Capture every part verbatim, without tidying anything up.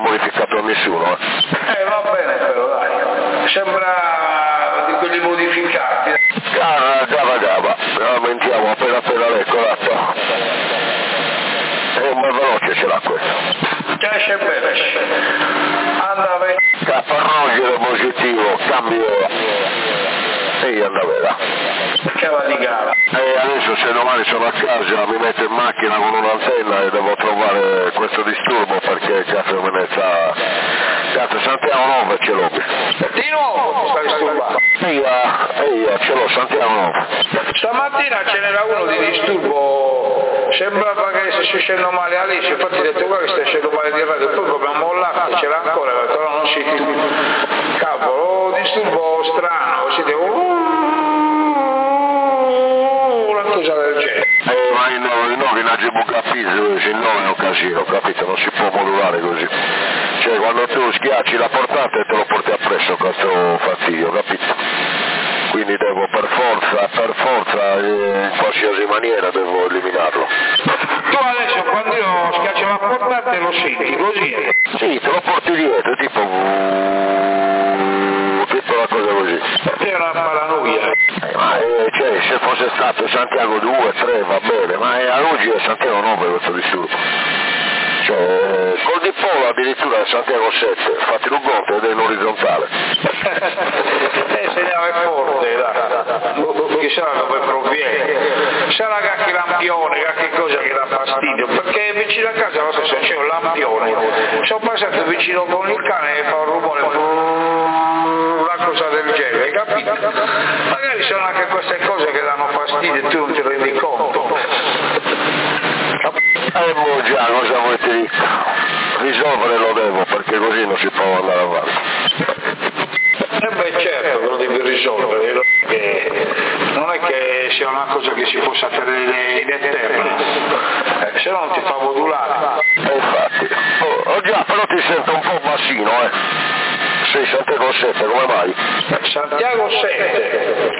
modificato a nessuno. Eh, eh va bene però dai, sembra di quelli modificati. Gara, gava, gava, lamentiamo appena appena l'ecco l'acqua. È un bel veloce ce l'ha questo. Che esce bene, anda bene. Capparrogero positivo, cambio e andavera. Che va di gara. E adesso se domani sono a casa mi metto in macchina con un'antenna e devo trovare questo disturbo perché cazzo me ne sta. Cazzo Santiago nove ce l'ho. Di nuovo ti stai disturbando? Eia, eia, ce l'ho Santiago nove. Stamattina ce n'era uno di disturbo, sembrava che stesse scendendo male Alice, infatti ho detto guarda che stai scendendo male di radio, poi come mollato c'era ancora, però non si cavolo, disturbo strano, si deve una cosa del genere. Eh, ma in noi non abbiamo capito, se no è un casino, capito? Non si può modulare così. Cioè quando tu schiacci la portata e te lo porti appresso questo fastidio, capito? Quindi devo per forza, per forza, in qualsiasi maniera devo eliminarlo. Tu adesso quando io schiaccio la portata lo senti così? Sì, te lo porti dietro, tipo tipo una cosa così. È una paranoia. Eh, ma eh, cioè, se fosse stato Santiago due, tre va bene, ma è a oggi è Santiago nove questo disturbo. Cioè, col dipolo addirittura è Santiago sette, fatti un conto ed è in orizzontale. Eh, segnale forte, dai. Chissà dove proviene. Sarà che lampione, che cosa che dà fastidio, perché vicino a casa lo stesso c'è un lampione. Sono passato vicino con il cane e fa un rumore, una cosa del genere, capito? Magari sono anche queste cose che danno fastidio e tu non ti rendi conto. Eh, boh, già, cosa vuoi ti dico? Risolvere lo devo, perché così non si può andare avanti. Eh beh, certo, lo devi risolvere, perché non è che sia una cosa che si possa tenere in eterno, eh, se no non ti fa modulare. Eh, infatti. Oh, oh già, però ti sento un po' bassino, eh. Sei Santiago sette, come mai? Santiago sette.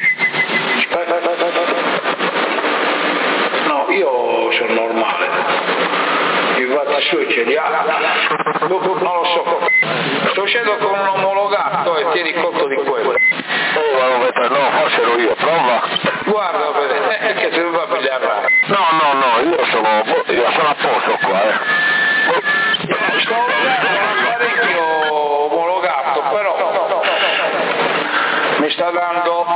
No, io sono normale. Infatti sui ce li ha. Non lo so. Sto uscendo con un omologato e tieni conto di quello. Eh, ma non vedo, no, forse ero io, prova. Guarda, è che ti va a pigliare. No, no, no, io sono, io sono a posto qua, eh. Sto usando un apparecchio omologato, però mi sta dando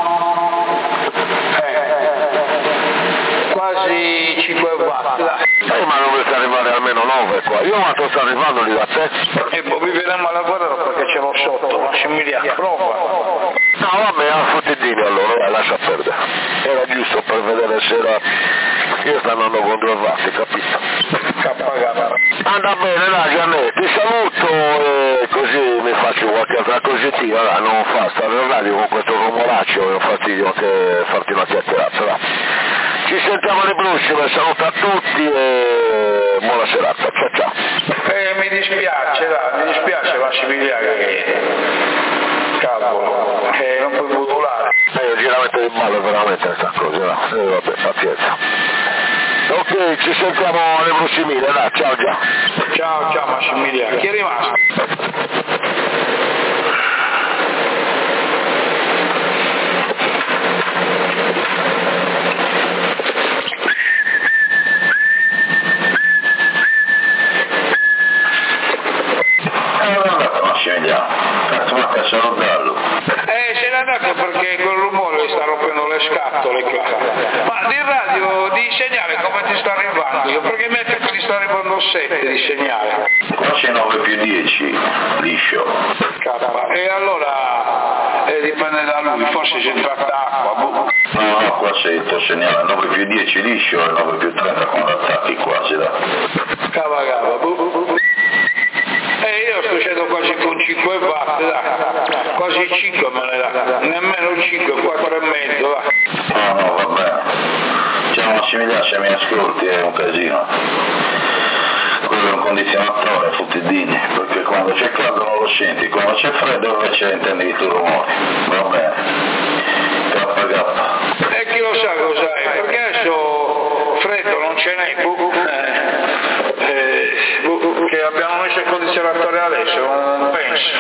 eh, quasi cinque watt. Eh, ma dovete arrivare almeno nove qua. Io quanto sto arrivando lì da te? E poi vi vedremo alla guerra perché ce l'ho sotto, Massimiliano, prova. No, vabbè, a fottidini allora, dai, lascia perdere. Era giusto per vedere se era. Io sto andando con due vasti, capito? Capagata. Anda bene, dai, Gianni, ti saluto e così mi faccio qualche altra cosettina, dai, non fa stare in radio con questo rumoraccio, è un fastidio che farti una chiacchierata, dai. Ci sentiamo alle prossime, saluto a tutti e buona serata, ciao ciao. Eh, mi dispiace, dai, mi dispiace Massimiliano che cavolo, che non puoi modulare. Eh, il giramento di ballo è veramente questa cosa, no? Eh, vabbè, pazienza. Ok, ci sentiamo alle prossime, dai, ciao ciao. Ciao ciao Massimiliano, chi è rimasto? Eh, se n'è andato perché quel rumore sta rompendo le scatole qua. Ma di radio, di segnale come ti sta arrivando? Perché mi ha detto che ti sta arrivando sette di segnale. Qua c'è nove più dieci, liscio. K. E allora eh, dipende da lui, forse c'è entrata acqua. Boh. No, no, qua c'è il tuo segnale, nove più dieci liscio e nove più trenta con attacchi quasi da. Cava cava, boh. E io sto uscendo quasi con cinque watt, dai. Quasi cinque me ne dà, nemmeno cinque, quattro e mezzo, va. No, no, va bene. C'è una Massimiliano, se mi ascolti è un casino. Quello è un condizionatore, fottidini, perché quando c'è caldo non lo senti, quando c'è freddo invece intendi i tuoi rumori. Va bene. K K. E chi lo sa cos'è, perché adesso freddo non ce n'è, bu, bu, eh, bu, bu, che abbiamo messo il condizionatore adesso, non penso.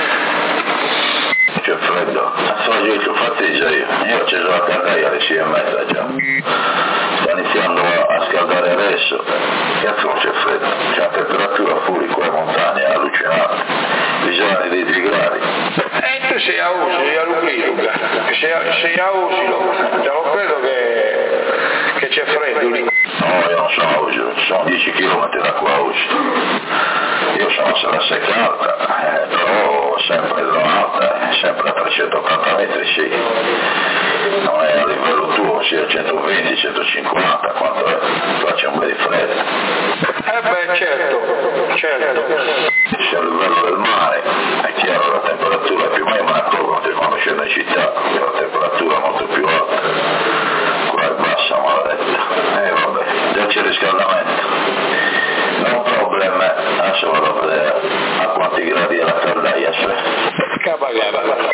C'è freddo, oggi che fatica io, io ho acceso la caldaia alle sei e mezza già, sta iniziando a scaldare adesso, cazzo non c'è freddo, c'è una temperatura fuori qua in montagna, allucinante, bisogna di dei gradi. E tu sei a Usilo, a Lugliuga, sei, sei a Usilo, te lo credo che, che c'è freddo lì. No, io non sono a Usilo, ci sono dieci chilometri da qua a Usilo, io sono sulla secca alta, eh, però sempre zona alta, sempre a trecentottanta metri, sì, non è a livello tuo, sia a centoventi, centocinquanta, quanto è, faccia un bel di freddo. Eh beh, certo, certo. Se a livello del mare è chiaro la temperatura è più o meno, ma accorgo quando scendo in città, la temperatura è molto più alta, qua è bassa, maledetta, e eh, vabbè, già c'è riscaldamento, non problema, adesso vado a vedere a quanti gradi è la caldaia, cioè. Cabagaba.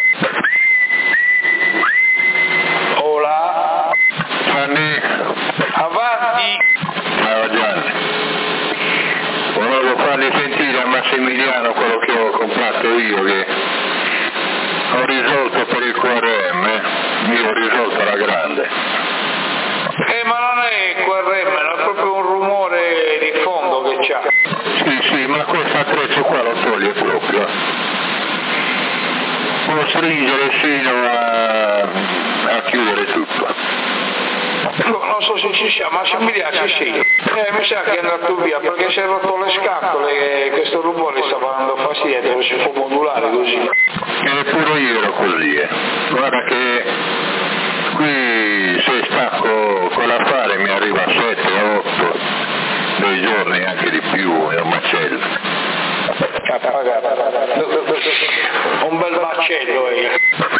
Hola. Gianni. Avanti. Ciao Gianni. Volevo fargli sentire a Massimiliano quello che ho comprato io, che ho risolto per il Q R M, io ho risolto alla grande. Eh ma non è Q R M, è proprio un rumore di fondo che c'ha. Sì, sì, ma questo attrezzo qua lo toglie proprio. Può stringere fino a, a chiudere tutto. Non so se ci siamo, ma se mi piace sì. Eh, mi sa che è andato via perché si è rotto le scatole e questo rumore stava dando fastidio, non si può modulare così. E pure io ero così, eh. Guarda che qui se stacco con l'affare mi arriva a sette otto dei giorni, anche di più, è un macello. Un bel macello eh.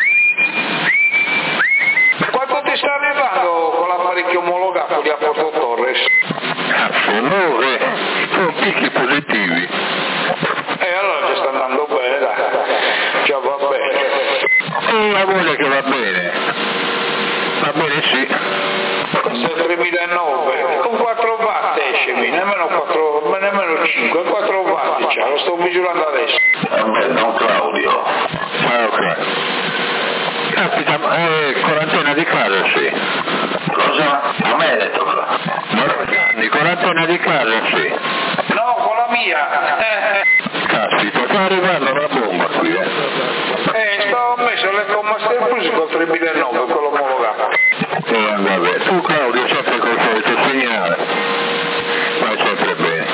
Quanto ti sta arrivando con l'apparecchio omologato di a Porto Torres? Cazzo, nove, sono picchi positivi. E eh, allora ci sta andando bene, dai, già va bene. Una voglia che va bene, va bene sì. Questo è tremilanove, con quattro watt escimi, nemmeno quattro, nemmeno cinque, quattro watt c'ha, lo sto misurando adesso. Vabbè, non Claudio. Ah, ok. Capita, eh, con l'antenna di casa sì. Cosa? A me hai detto qua? No, con l'antenna di casa sì. No, con la mia. Eh, Caspita, sta arrivando una bomba qui, eh. eh stavo messo l'Eco Master Plus con tremilanove, quello omologato. Eh, vabbè, tu Claudio sempre col solito segnale. Vai sempre bene.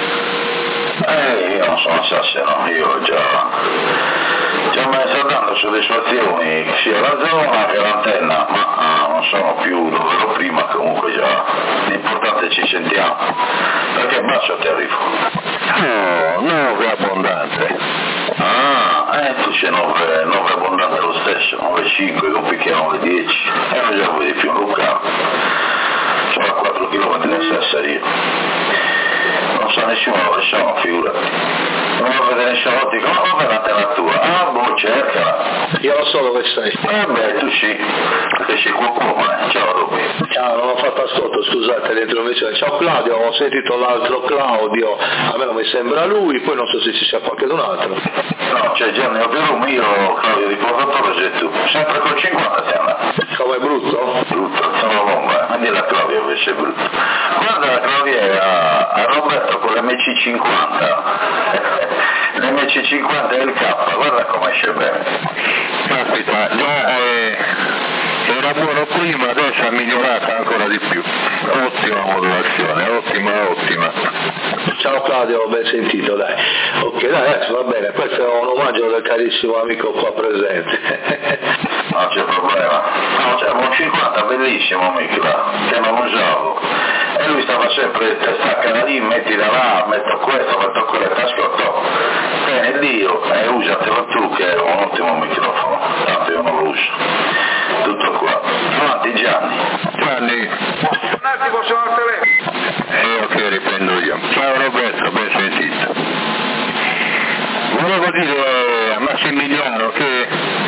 Eh, io non sono assassino, io già... già me ne sto dando soddisfazioni sia la zona che l'antenna, ma ah, non sono più dove ero prima, comunque già l'importante è ci sentiamo. Perché basso ti arrivo? No, nove abbondante. Ah, eh, tu c'è nove abbondante lo stesso, nove cinque, non picchiamo le dieci, e non già di più Luca, sono a quattro chilometri da Sassari io. Non sa nessuno dove sono, figurati. Non lo vede nessuno, ti dico, ma come l'antenna tua? Ah, boh, cercala. Io lo so dove sei. Eh beh, tu sì, perché c'è qualcuno, eh. Ciao Rubi. Ciao, non ho fatto ascolto, scusate l'introduzione. Ciao Claudio, ho sentito l'altro Claudio, a me non mi sembra lui, poi non so se ci sia qualcun altro. No, c'è Gianni Operum, io Claudio di Porto Torres e tu. Sempre col cinquanta ti andate. Come brutto? Brutto, sono bomba, ma di la Claudia invece è brutto. Guarda la Claudia a, a Roberto con l'M C cinquanta. L'M C cinquanta è il K, guarda come esce bene. Caspita, già eh, era buono prima, adesso è migliorata ancora di più. Ottima modulazione, ottima, ottima. Ciao Claudio, ben sentito, dai. Ok, dai, adesso va bene, questo è un omaggio del carissimo amico qua presente. Non c'è problema. No, c'è un cinquanta bellissimo Michela, che non usavo. E lui stava sempre, stacca da lì, metti da là, metto questo, metto quello, ti ascolto. Bene, Dio, e usatelo tu che è un ottimo microfono, tanto io non lo uso. Tutto qua. Avanti Gianni. Gianni. Un attimo, sono al telefono. Eh, ok, riprendo io. Ciao Roberto, ben sentito. Volevo dire a Massimiliano che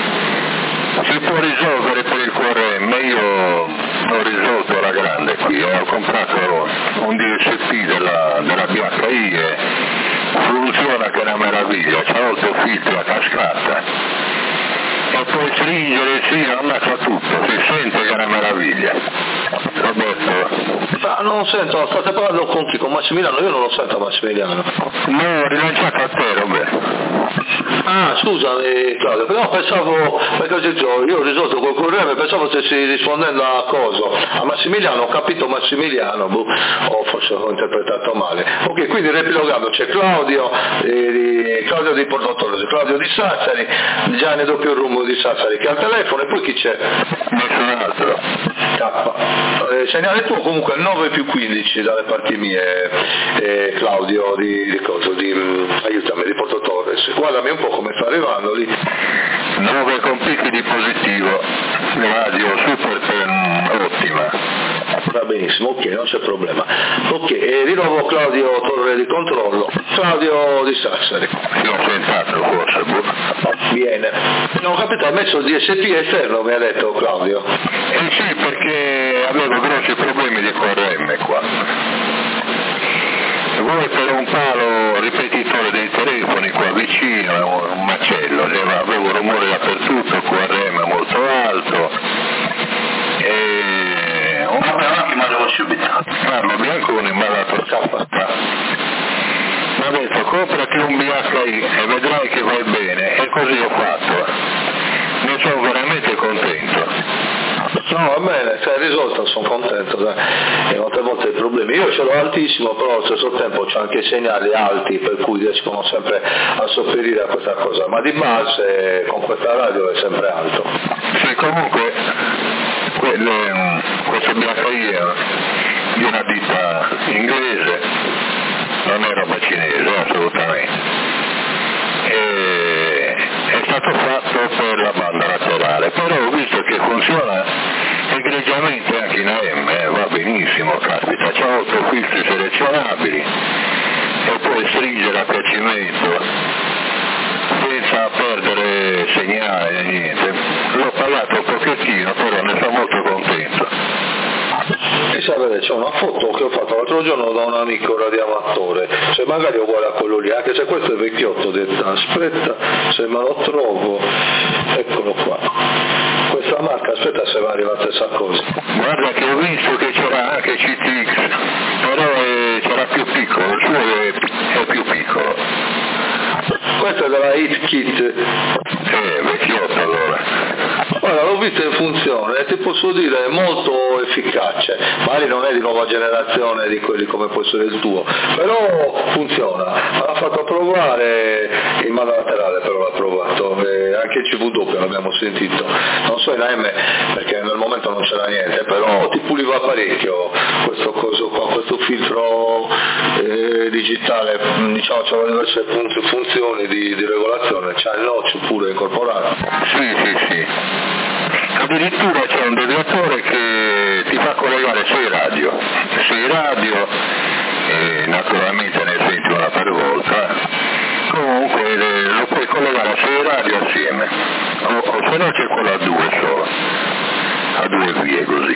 si può risolvere per il Q R M, io ho risolto alla grande qui, ho comprato un D S P della, della B H I e funziona che è una meraviglia, c'è molto filtro a cascata. E puoi stringere, sì, ammazza tutto, si sente che è una meraviglia. Roberto. Ma non sento, state parlando con chi? Con Massimiliano? Io non lo sento Massimiliano. No, ho rilanciato a te, Roberto. Ah, scusa eh, Claudio, però pensavo, perché ho detto, io ho risolto col corriere, pensavo stessi rispondendo a cosa? A Massimiliano, ho capito Massimiliano, boh, o forse ho interpretato male. Ok, quindi riepilogando, c'è Claudio, eh, Claudio di Porto Torres, Claudio di Sassari, Gianni doppio rumbo di Sassari che ha il telefono, e poi chi c'è? Nessun altro. Eh, segnale tu comunque il nove più quindici dalle parti mie, eh, Claudio di, di cosa, di, mh, aiutami, di Porto Torres, guardami un po' come sta arrivando lì. nove con picchi di positivo, radio super per, ottima. Va benissimo, ok, non c'è problema. Ok, e di nuovo Claudio Torre di controllo, Claudio di Sassari. L'ho sentato forse, boh. Viene. Non ho capito, hai messo il D S P esterno, mi ha detto Claudio. Eh sì, perché avevo grossi problemi di Q R M qua. Voi per un palo ripetitore dei telefoni qua vicino, un macello, avevo rumore dappertutto, Q R M molto alto. E un attimo arrivo subito. Carlo Bianconi mi ha dato scappa. Mi ha detto comprati un B H I e vedrai che vai bene, e così ho fatto. Ne sono veramente contento. No, va bene, si è risolto, sono contento, dai. E molte volte i problemi. Io ce l'ho altissimo, però allo stesso tempo c'ho anche segnali alti, per cui riescono sempre a sopperire a questa cosa, ma di base con questa radio è sempre alto. Sì, comunque quelle, questo B H I è di una ditta inglese, non è roba cinese assolutamente. E è stato fatto per la banda laterale, però ho visto che funziona egregiamente anche in A M, eh, va benissimo, caspita, c'ha otto filtri selezionabili e puoi stringere a piacimento senza perdere segnale, niente. L'ho pagato un pochettino, però ne sono molto contento. E sapete, c'è una foto che ho fatto l'altro giorno da un amico radioamatore, se magari è uguale a quello lì, anche se questo è vecchiotto, detto, aspetta se me lo trovo, eccolo qua, questa marca, aspetta se va arriva la stessa cosa. Guarda che ho visto che c'era anche C T X, però è, c'era più piccolo, il suo è, è più piccolo. Questo è della Hit Kit. Eh, vecchiotto allora. Guarda, l'ho visto in funzione e ti posso dire è molto efficace, magari non è di nuova generazione di quelli come può essere il tuo, però funziona. L'ha fatto provare in banda laterale, però l'ha provato, e anche in C V doppio l'abbiamo sentito, non so in A M perché nel momento non c'era niente, però ti puliva parecchio questo coso qua, questo filtro eh, digitale, diciamo c'è diverse funzioni di, di regolazione, c'è il notch pure incorporato. Sì, sì, sì. Addirittura c'è un deviatore che ti fa collegare sei radio, sei radio e naturalmente ne senti una per volta, comunque lo puoi collegare a sei radio assieme, o, o se no c'è quello a due solo, a due vie così.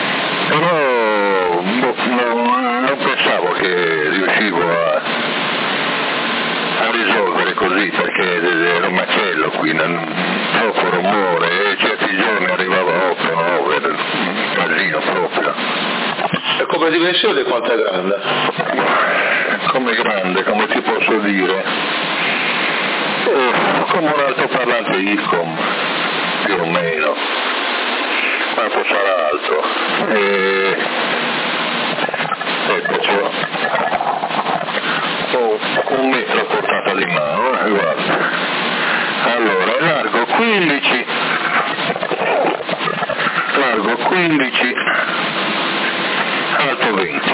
Però boh, non, non pensavo che riuscivo a, a risolvere così, perché era un macello qui, non, troppo rumore, e certi giorni arrivava a otto nove, un casino proprio. E come dimensione quanto è grande? Come grande, come ti posso dire? Eh, come un altoparlante Icom, più o meno. Quanto sarà alto? E... ecco, c'è oh, un metro a portata di mano, eh, guarda. Allora, è largo quindici, largo quindici, alto venti.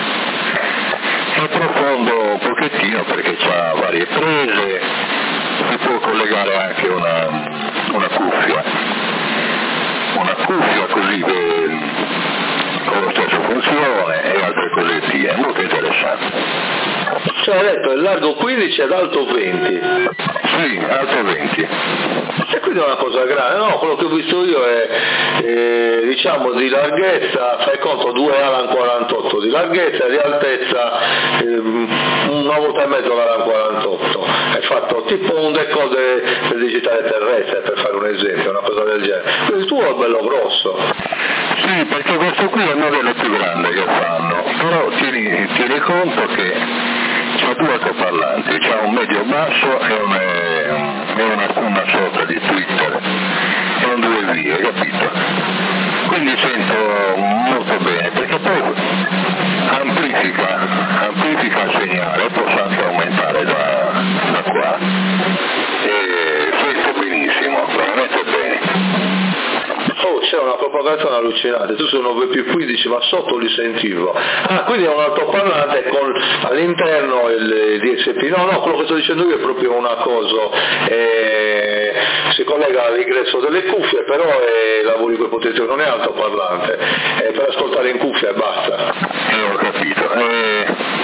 È profondo un pochettino perché ha varie prese, si può collegare anche una, una cuffia, una cuffia così che, con la stessa funzione e altre cosettine, molto interessante. Cioè hai detto è largo quindici ed alto venti. Sì, alto venti. E quindi è una cosa grande. No, quello che ho visto io è, è diciamo di larghezza, fai conto due Alan quarantotto di larghezza e di altezza ehm, una volta e mezzo l'Alan quarantotto, è fatto tipo un decoder del digitale terrestre, per fare un esempio, una cosa del genere. Quindi il tuo è bello grosso. Sì, perché questo qui è il modello più grande che fanno, però tieni, tieni conto che c'ha due altoparlanti, c'ha un medio basso e, un, e una, una sorta di Twitter, e un due vie, capito? Quindi sento molto bene, perché poi amplifica, amplifica il segnale, posso anche aumentare da, da qua, e sento benissimo, veramente bene. Oh, c'è una propagazione allucinante, tu sei uno V P quindici ma sotto li sentivo. Ah, quindi è un altoparlante con all'interno il D S P. No, no, quello che sto dicendo io è proprio una cosa, eh, si collega all'ingresso delle cuffie, però è, lavori con potenziale, non è altoparlante, è per ascoltare in cuffia e basta. Eh, ho capito. Eh,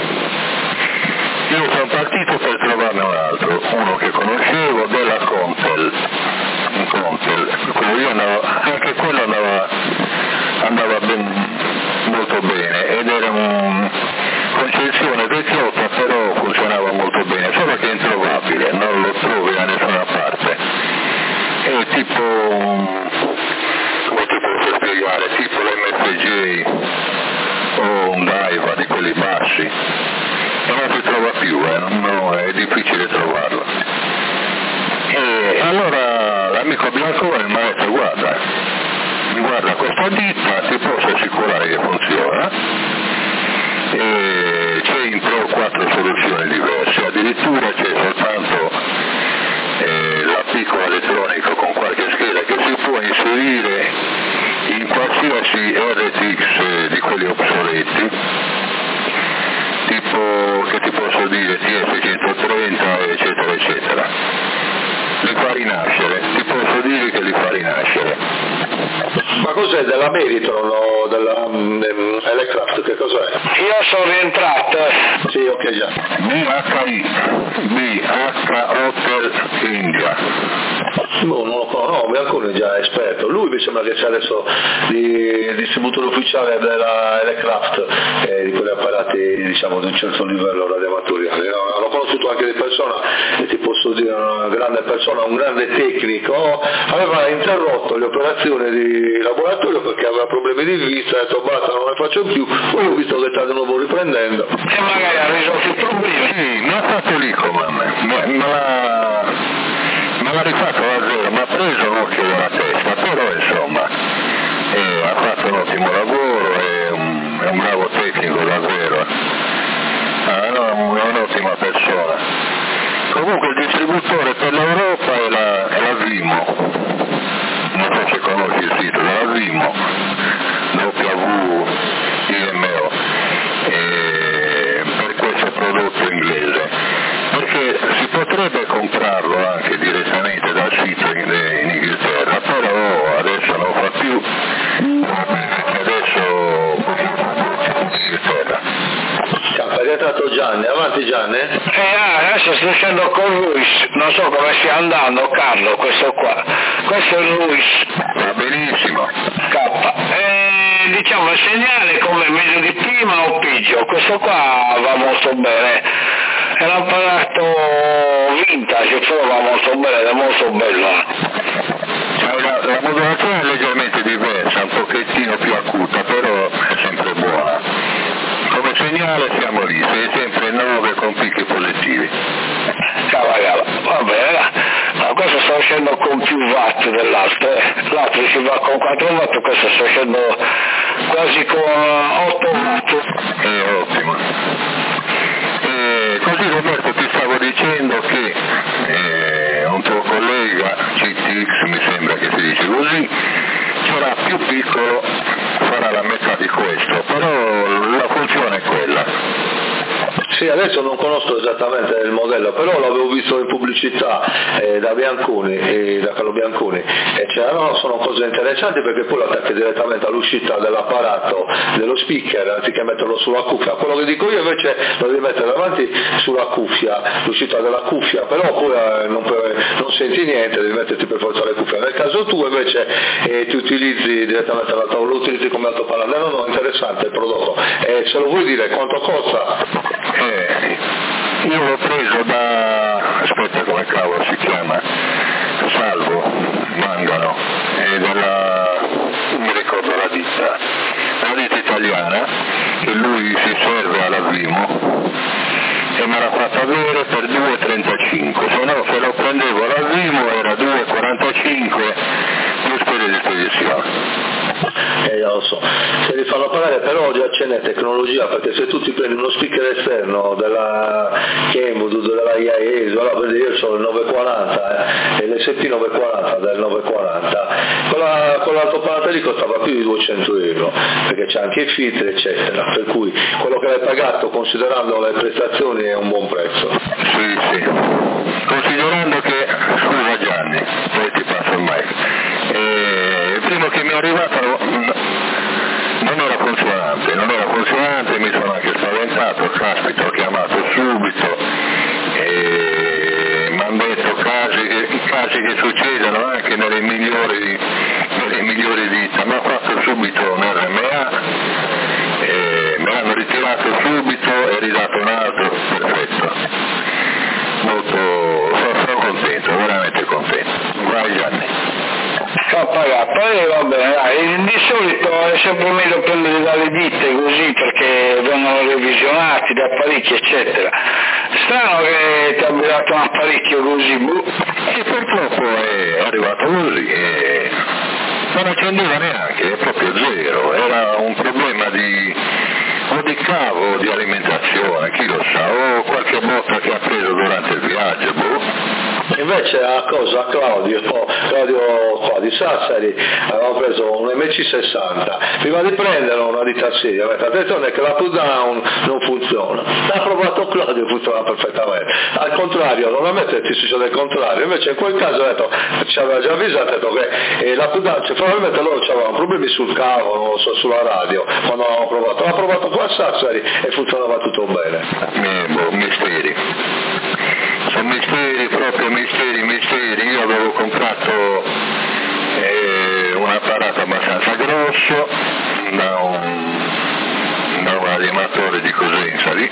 io sono partito per trovarne un altro, uno che conoscevo, della Comptel. Comptel, quello io andavo, anche quello andava, andava ben, molto bene ed era un concezione vecchiotta, però funzionava molto bene, solo che è introvabile, non lo trovi da nessuna parte. È tipo, come ti posso spiegare, tipo l'M F J o un Daiwa di quelli bassi, e non si trova più, eh, no, è difficile trovarlo. E allora l'amico Biancone mi ha detto guarda, guarda questa ditta, ti posso assicurare che funziona, e c'è in tre o quattro soluzioni diverse, addirittura c'è soltanto eh, la piccola elettronica con qualche scheda che si può inserire in qualsiasi R T X di quelli obsoleti, tipo, che ti posso dire, T F centotrenta eccetera eccetera. Li fa rinascere, ti posso dire che li fa rinascere. Ma cos'è, della Meritron o della um, Electraft, che cos'è? Io sono rientrato. Sì, ok, già. B H I, B H Hotel India. No, non lo conosco, no, Biancone è già esperto. Lui mi sembra che sia adesso di distributore ufficiale della Electraft, eh, di quegli apparati, diciamo, di un certo livello radioamatoriale. No, l'ho conosciuto anche di persona e ti posso dire una grande persona, un grande tecnico. Aveva interrotto le operazioni di laboratorio perché aveva problemi di vista, ha detto basta, non le faccio più, poi ho visto che sta di nuovo riprendendo. E magari ha risolto i problemi. Sì, mi ha fatto lì come me, me l'ha, me l'ha rifatto da zero, mi ha preso un occhio dalla testa, però insomma eh, ha fatto un ottimo lavoro, è un, è un bravo tecnico davvero, ah, no, è un'ottima persona. Comunque il distributore per l'Europa è la, è la Vimo, non so se conosci il sito, la Vimo, W I M O, e per questo prodotto inglese, perché si potrebbe comprarlo anche direttamente dal sito in, in Inghilterra, però adesso non fa più, adesso in Inghilterra. È rientrato Gianni, avanti Gianni? Eh, ah, adesso sto uscendo con Luis, non so come stia andando Carlo, questo qua. Questo è Luis. Va benissimo. K. Eh, diciamo il segnale come meglio di prima o peggio, questo qua va molto bene. È un apparato vintage, però va molto bene, è molto bello. Cioè, la, la modulazione è leggermente diversa, un pochettino più acuta, però è sempre buona. Come segnale siamo lì, sei sempre nove con picchi positivi. Cavallava, va bene, ma questo sta uscendo con più watt dell'altro, eh. L'altro si va con quattro watt, questo sta uscendo quasi con otto watt. È ottimo. E così Roberto ti stavo dicendo che eh, un tuo collega C T X, mi sembra che si dice così, sarà più piccolo, farà la metà di questo, però la funzione è quella. Sì, adesso non conosco esattamente il modello, però l'avevo visto in pubblicità eh, da Bianconi, eh, da Carlo Bianconi, e cioè, no, sono cose interessanti perché poi lo attacchi direttamente all'uscita dell'apparato dello speaker anziché metterlo sulla cuffia. Quello che dico io invece lo devi mettere davanti sulla cuffia, l'uscita della cuffia, però poi eh, non, non senti niente, devi metterti per forza le cuffie. Nel caso tuo invece eh, ti utilizzi direttamente l'altro, lo utilizzi come altoparlante. No, no, interessante il prodotto. Eh, se lo vuoi dire quanto costa? Eh, io l'ho preso da, aspetta come cavolo si chiama, Salvo Mangano, e della, non mi ricordo la ditta, la ditta italiana, che lui si serve alla Vimo, e me l'ha fatto avere per due e trentacinque, se no se lo prendevo alla Vimo era due e quarantacinque più spese di spedizione. Eh, lo so, se li fanno pagare, però già ce n'è tecnologia, perché se tu ti prendi uno speaker esterno della Kenwood, della I A E, allora, io ho il novecentoquaranta eh, e l'S P novecentoquaranta del novecentoquaranta, con, la, con l'altoparlante lì costava più di duecento euro, perché c'è anche i filtri eccetera, per cui quello che l'hai pagato considerando le prestazioni è un buon prezzo. Sì, sì, considerando che, scusa Gianni, poi ti passo il mic, eh, il primo che mi è arrivato non era funzionante, non era funzionante, mi sono anche spaventato, caspita, ho chiamato subito e mi hanno detto casi che, casi che succedono anche nelle migliori, nelle migliori ditte, mi ha fatto subito un R M A, e me l'hanno ritirato subito e ridato un altro, perfetto, molto, sono, sono contento, veramente contento. Vai Gianni. Poi va bene, dai. Di solito è sempre meglio prendere dalle ditte così perché vengono revisionati da apparecchi eccetera. Strano che ti abbia dato un apparecchio così, boh. E purtroppo è arrivato così e non accendeva neanche, è proprio zero, era un problema di o di cavo o di alimentazione, chi lo sa, o qualche botta che ha preso durante il viaggio, boh. Invece a cosa? A Claudio, Claudio qua di Sassari avevamo preso un M C sessanta, prima di prenderlo una ditta seria, attenzione che la pull down non funziona, l'ha provato Claudio, funziona perfettamente, al contrario, normalmente ti succede il contrario, invece in quel caso ho detto, ci aveva già avvisato, ho detto che eh, la pull down, cioè, probabilmente loro avevano problemi sul cavo, non lo so, sulla radio, quando avevamo provato, l'ha provato qua a Sassari e funzionava tutto bene. Eh, boh, misteri. Sono misteri, proprio misteri, misteri. Io avevo comprato eh, un apparato abbastanza grosso da un, da un animatore di Cosenza lì,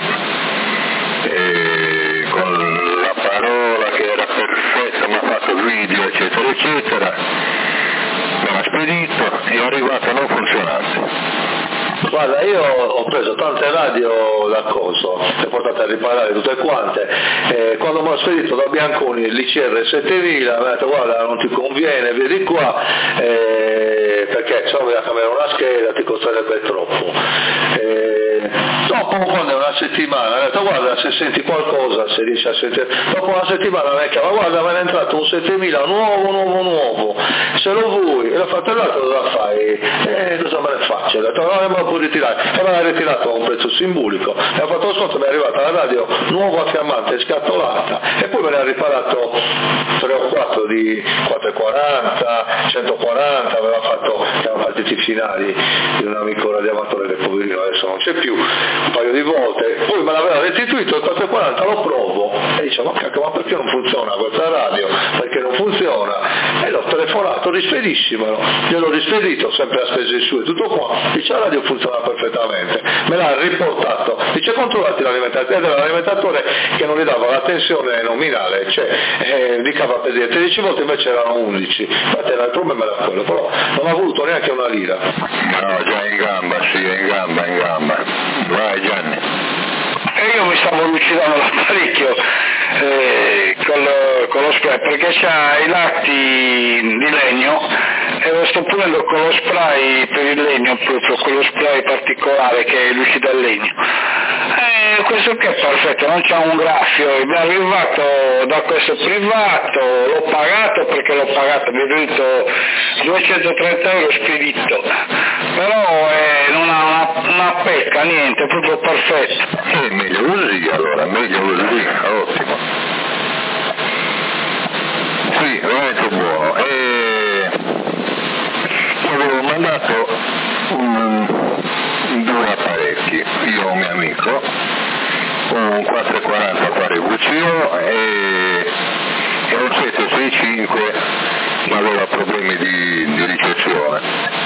e con la parola che era perfetta, mi ha fatto video eccetera eccetera, me l'ha spedito e è arrivato non funzionante. Guarda, io ho preso tante radio da coso, le ho portate a riparare tutte quante, e quando mi ho spedito da Bianconi l'I C R settemila mi ha detto guarda non ti conviene, vedi qua, eh, perché se no bisogna cambiare una scheda, ti costerebbe troppo. Eh, dopo quando è una settimana, mi ha detto guarda se senti qualcosa, se riesci a sentire, dopo una settimana mi ha chiamato guarda mi è entrato un settemila nuovo, nuovo, nuovo, se lo vuoi, e l'ho fatto l'altro cosa fai? Eh, cosa me ne faccio? Ho detto no, me lo puoi ritirare, e me l'ha ritirato a un prezzo simbolico, mi ha fatto lo sconto, mi è arrivata la radio nuova fiammante scatolata e poi me ne ha riparato tre o quattro di quattrocentoquaranta, centoquaranta, aveva fatto, erano partiti i finali di un amico radioamatore che poverino adesso non c'è più, un paio di volte, poi me l'aveva restituito il quattrocentoquaranta, lo provo e dice ma cacchio ma perché non funziona questa radio? Perché non funziona? E l'ho telefonato, rispediscimelo, gliel'ho rispedito sempre a spese sue, tutto qua, dice la radio funziona perfettamente, me l'ha riportato, dice controllati l'alimentatore, era l'alimentatore che non gli dava la tensione nominale, cioè eh, indicava per dire tredici volte invece erano undici, infatti era il problema era quello, però non ha voluto neanche una lira. No, già in gamba, sì, in gamba, in gamba. Vai Gianni. E io mi stavo lucidando l'apparecchio eh, con, lo, con lo spray perché c'ha i lati di legno e lo sto pulendo con lo spray per il legno, proprio quello spray particolare che è lucido al legno. E questo che è perfetto, non c'ha un graffio, mi è arrivato da questo privato, l'ho pagato perché l'ho pagato, mi è venuto duecentotrenta euro spedito, però eh, non ha una, una pecca, niente, è proprio perfetto. È meglio così allora, meglio così, ottimo. Sì, veramente buono. E avevo mandato un, due apparecchi, io e un mio amico, un quattrocentoquaranta fare V C O e, e un settecentosessantacinque che aveva problemi di, di ricezione.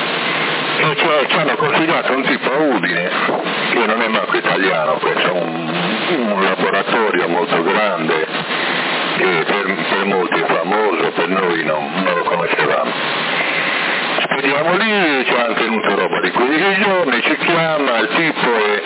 E cioè, ci hanno consigliato un tipo a Udine, che non è manco italiano, questo è un, un laboratorio molto grande, che per, per molti è famoso, per noi non, non lo conoscevamo. Spediamo lì, ci hanno tenuto roba di quindici giorni, ci chiama il tipo e,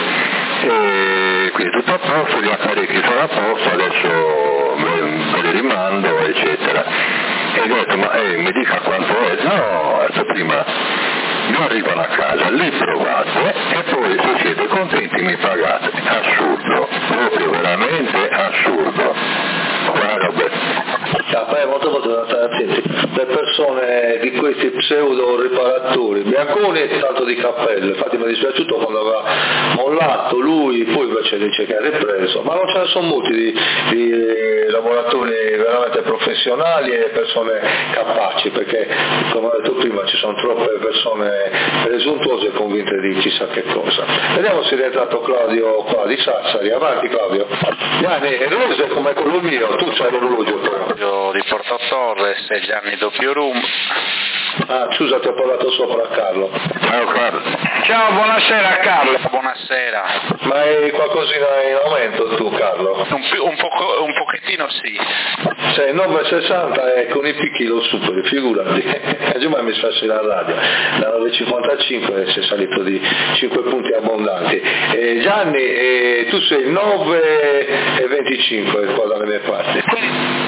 e quindi tutto a posto, gli apparecchi sono a posto, adesso me li rimando, eccetera. E gli ho detto, ma eh, mi dica quanto è? No, adesso prima mi arrivano a casa, li provate e poi se siete contenti mi pagate. Assurdo, proprio veramente assurdo. Guarda, Ah, poi molte volte da stare attenti, le persone di questi pseudo riparatori, Bianconi è tanto di cappello, infatti mi è dispiaciuto quando aveva mollato lui, poi invece dice che ha ripreso, ma non ce ne sono molti di, di lavoratori veramente professionali e persone capaci, perché come ho detto prima ci sono troppe persone presuntuose e convinte di chissà che cosa. Vediamo se è rientrato Claudio qua di Sassari, avanti Claudio. Gianni, l'orologio è come quello mio, tu c'hai l'orologio però. Di Porto Torres e Gianni Doppio Rum. Ah, scusa, ti ho parlato sopra Carlo. Ciao Carlo. Ciao, buonasera Carlo. Buonasera. Ma hai qualcosina in aumento tu Carlo? Un, un, poco, un pochettino sì. Sei nove virgola sessanta e con i picchi lo superi, figurati. Oggi mai mi sfasci la radio. Da nove virgola cinquantacinque si è salito di cinque punti abbondanti. E Gianni, e tu sei nove virgola venticinque qua dalle mie parti.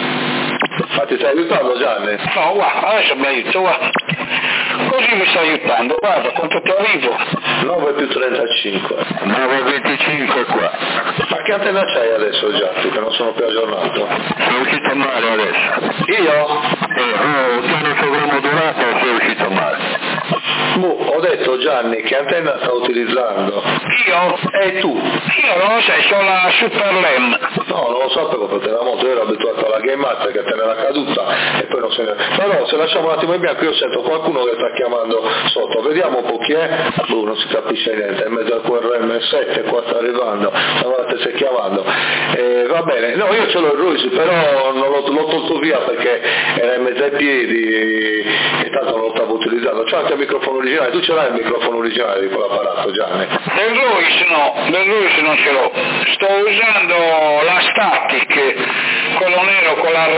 Ma ti stai aiutando Gianni? No, guarda, adesso mi aiuto, guarda. Così mi sta aiutando, guarda quanto ti arrivo. nove più trentacinque. nove virgola venticinque qua. Ma che antenna c'hai adesso già, tu che non sono più aggiornato? Sono uscito male adesso. Io? Eh, ho piano sovramodulato e sono uscito male. Boh, ho detto Gianni, che antenna sta utilizzando? Io? E tu? Io non lo sai, sono la Super Lem. No, non lo sapevo perché era molto, io ero abituato alla Game Master che te ne era caduta e poi non se ne... Però se lasciamo un attimo in bianco io sento qualcuno che sta chiamando sotto, vediamo un po' chi è. Boh, non si capisce niente, in mezzo al Q R M sette qua sta arrivando, stavolta stai chiamando. Eh, va bene, no, io ce l'ho il Ruisi, però non l'ho, l'ho tolto via perché era in mezzo ai piedi e, e tanto non lo stavo utilizzando. C'è anche il microfono originale, tu ce l'hai il microfono originale di quell'apparato Gianni? Del Ruiz no, del Ruiz non ce l'ho. Sto usando la Static, quello nero con la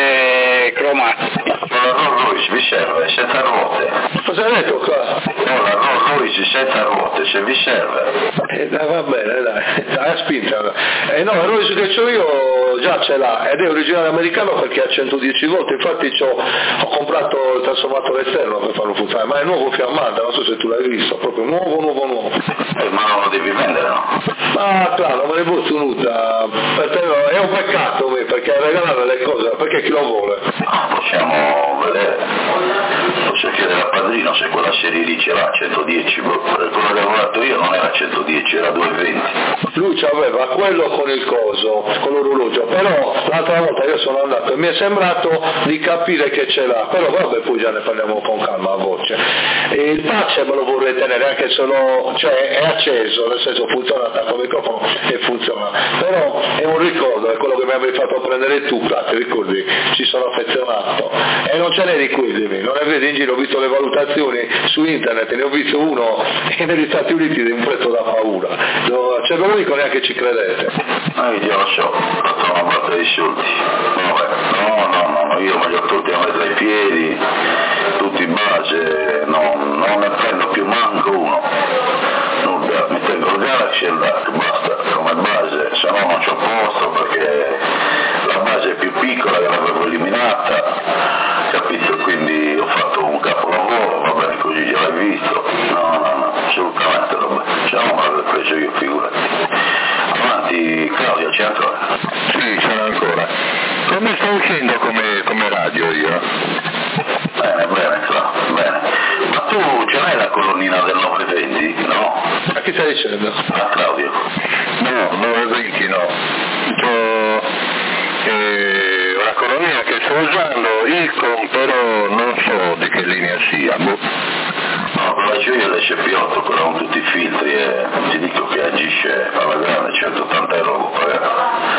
rete cromatica. Ma la Rolls Royce vi serve, senza ruote. Cosa hai detto qua? No, la Rolls Royce senza ruote, se vi serve. Eh, dai, va bene, dai, dai, a spinta. Eh, no, il Rolls che c'ho io già ce l'ha ed è originale americano perché ha centodieci volt, infatti ho comprato il trasformatore esterno per farlo funzionare, ma è nuovo fiammante, non so se tu l'hai visto, proprio nuovo, nuovo, nuovo. Eh, ma non lo devi vendere, no? Ma claro, me ne butto un'uta, per te no, è un peccato perché regalare le cose, perché chi lo vuole? Ah, possiamo vedere, posso chiedere al padrino se quella serie lì ce l'ha centodieci, per quello che ho lavorato io non era centodieci, era duecentoventi. Lui aveva quello con il coso, con l'orologio, però l'altra volta io sono andato e mi è sembrato di capire che ce l'ha, però vabbè poi già ne parliamo con calma a voce. E il touch me lo vorrei tenere anche se lo, cioè è acceso, nel senso funziona, attacco il microfono e funziona, però è un ricordo, è quello che mi avevi fatto prendere tu, ti ricordi? Ci sono affezionato e non ce n'è di quelli, non ne vedi in giro, ho visto le valutazioni su internet, ne ho visto uno negli Stati Uniti di un prezzo da paura, cioè ve lo dico neanche ci credete. Ma io lo so, costa una botta di soldi. No, no, no, no, io me li ho tutti a mettere ai piedi, tutti in base, no, non ne prendo più manco uno. Nulla, mi tengo il Galaxy e il Dark, basta, come base, se no non c'ho posto perché la base è più piccola che l'avevo eliminata, capito? Quindi ho fatto un capolavoro, va bene così, già l'hai visto? No, no, no, assolutamente vabbè, se no me l'avevo preso io, figurati. Avanti, Claudio, c'è ancora? Sì, c'è ancora. Come sto uscendo come, come radio io? Bene, bene, Claudio, bene. Ma tu tu ce l'hai la colonnina del nove venti, no? A chi stai dicendo? A Claudio. No, nove venti no. C'ho eh, una colonnina che sto usando, Icon, però non so di che linea sia. Boh. No, con la C I l'S P otto, però con tutti i filtri e ti dico che agisce alla grande, centottanta euro l'avevo pagata.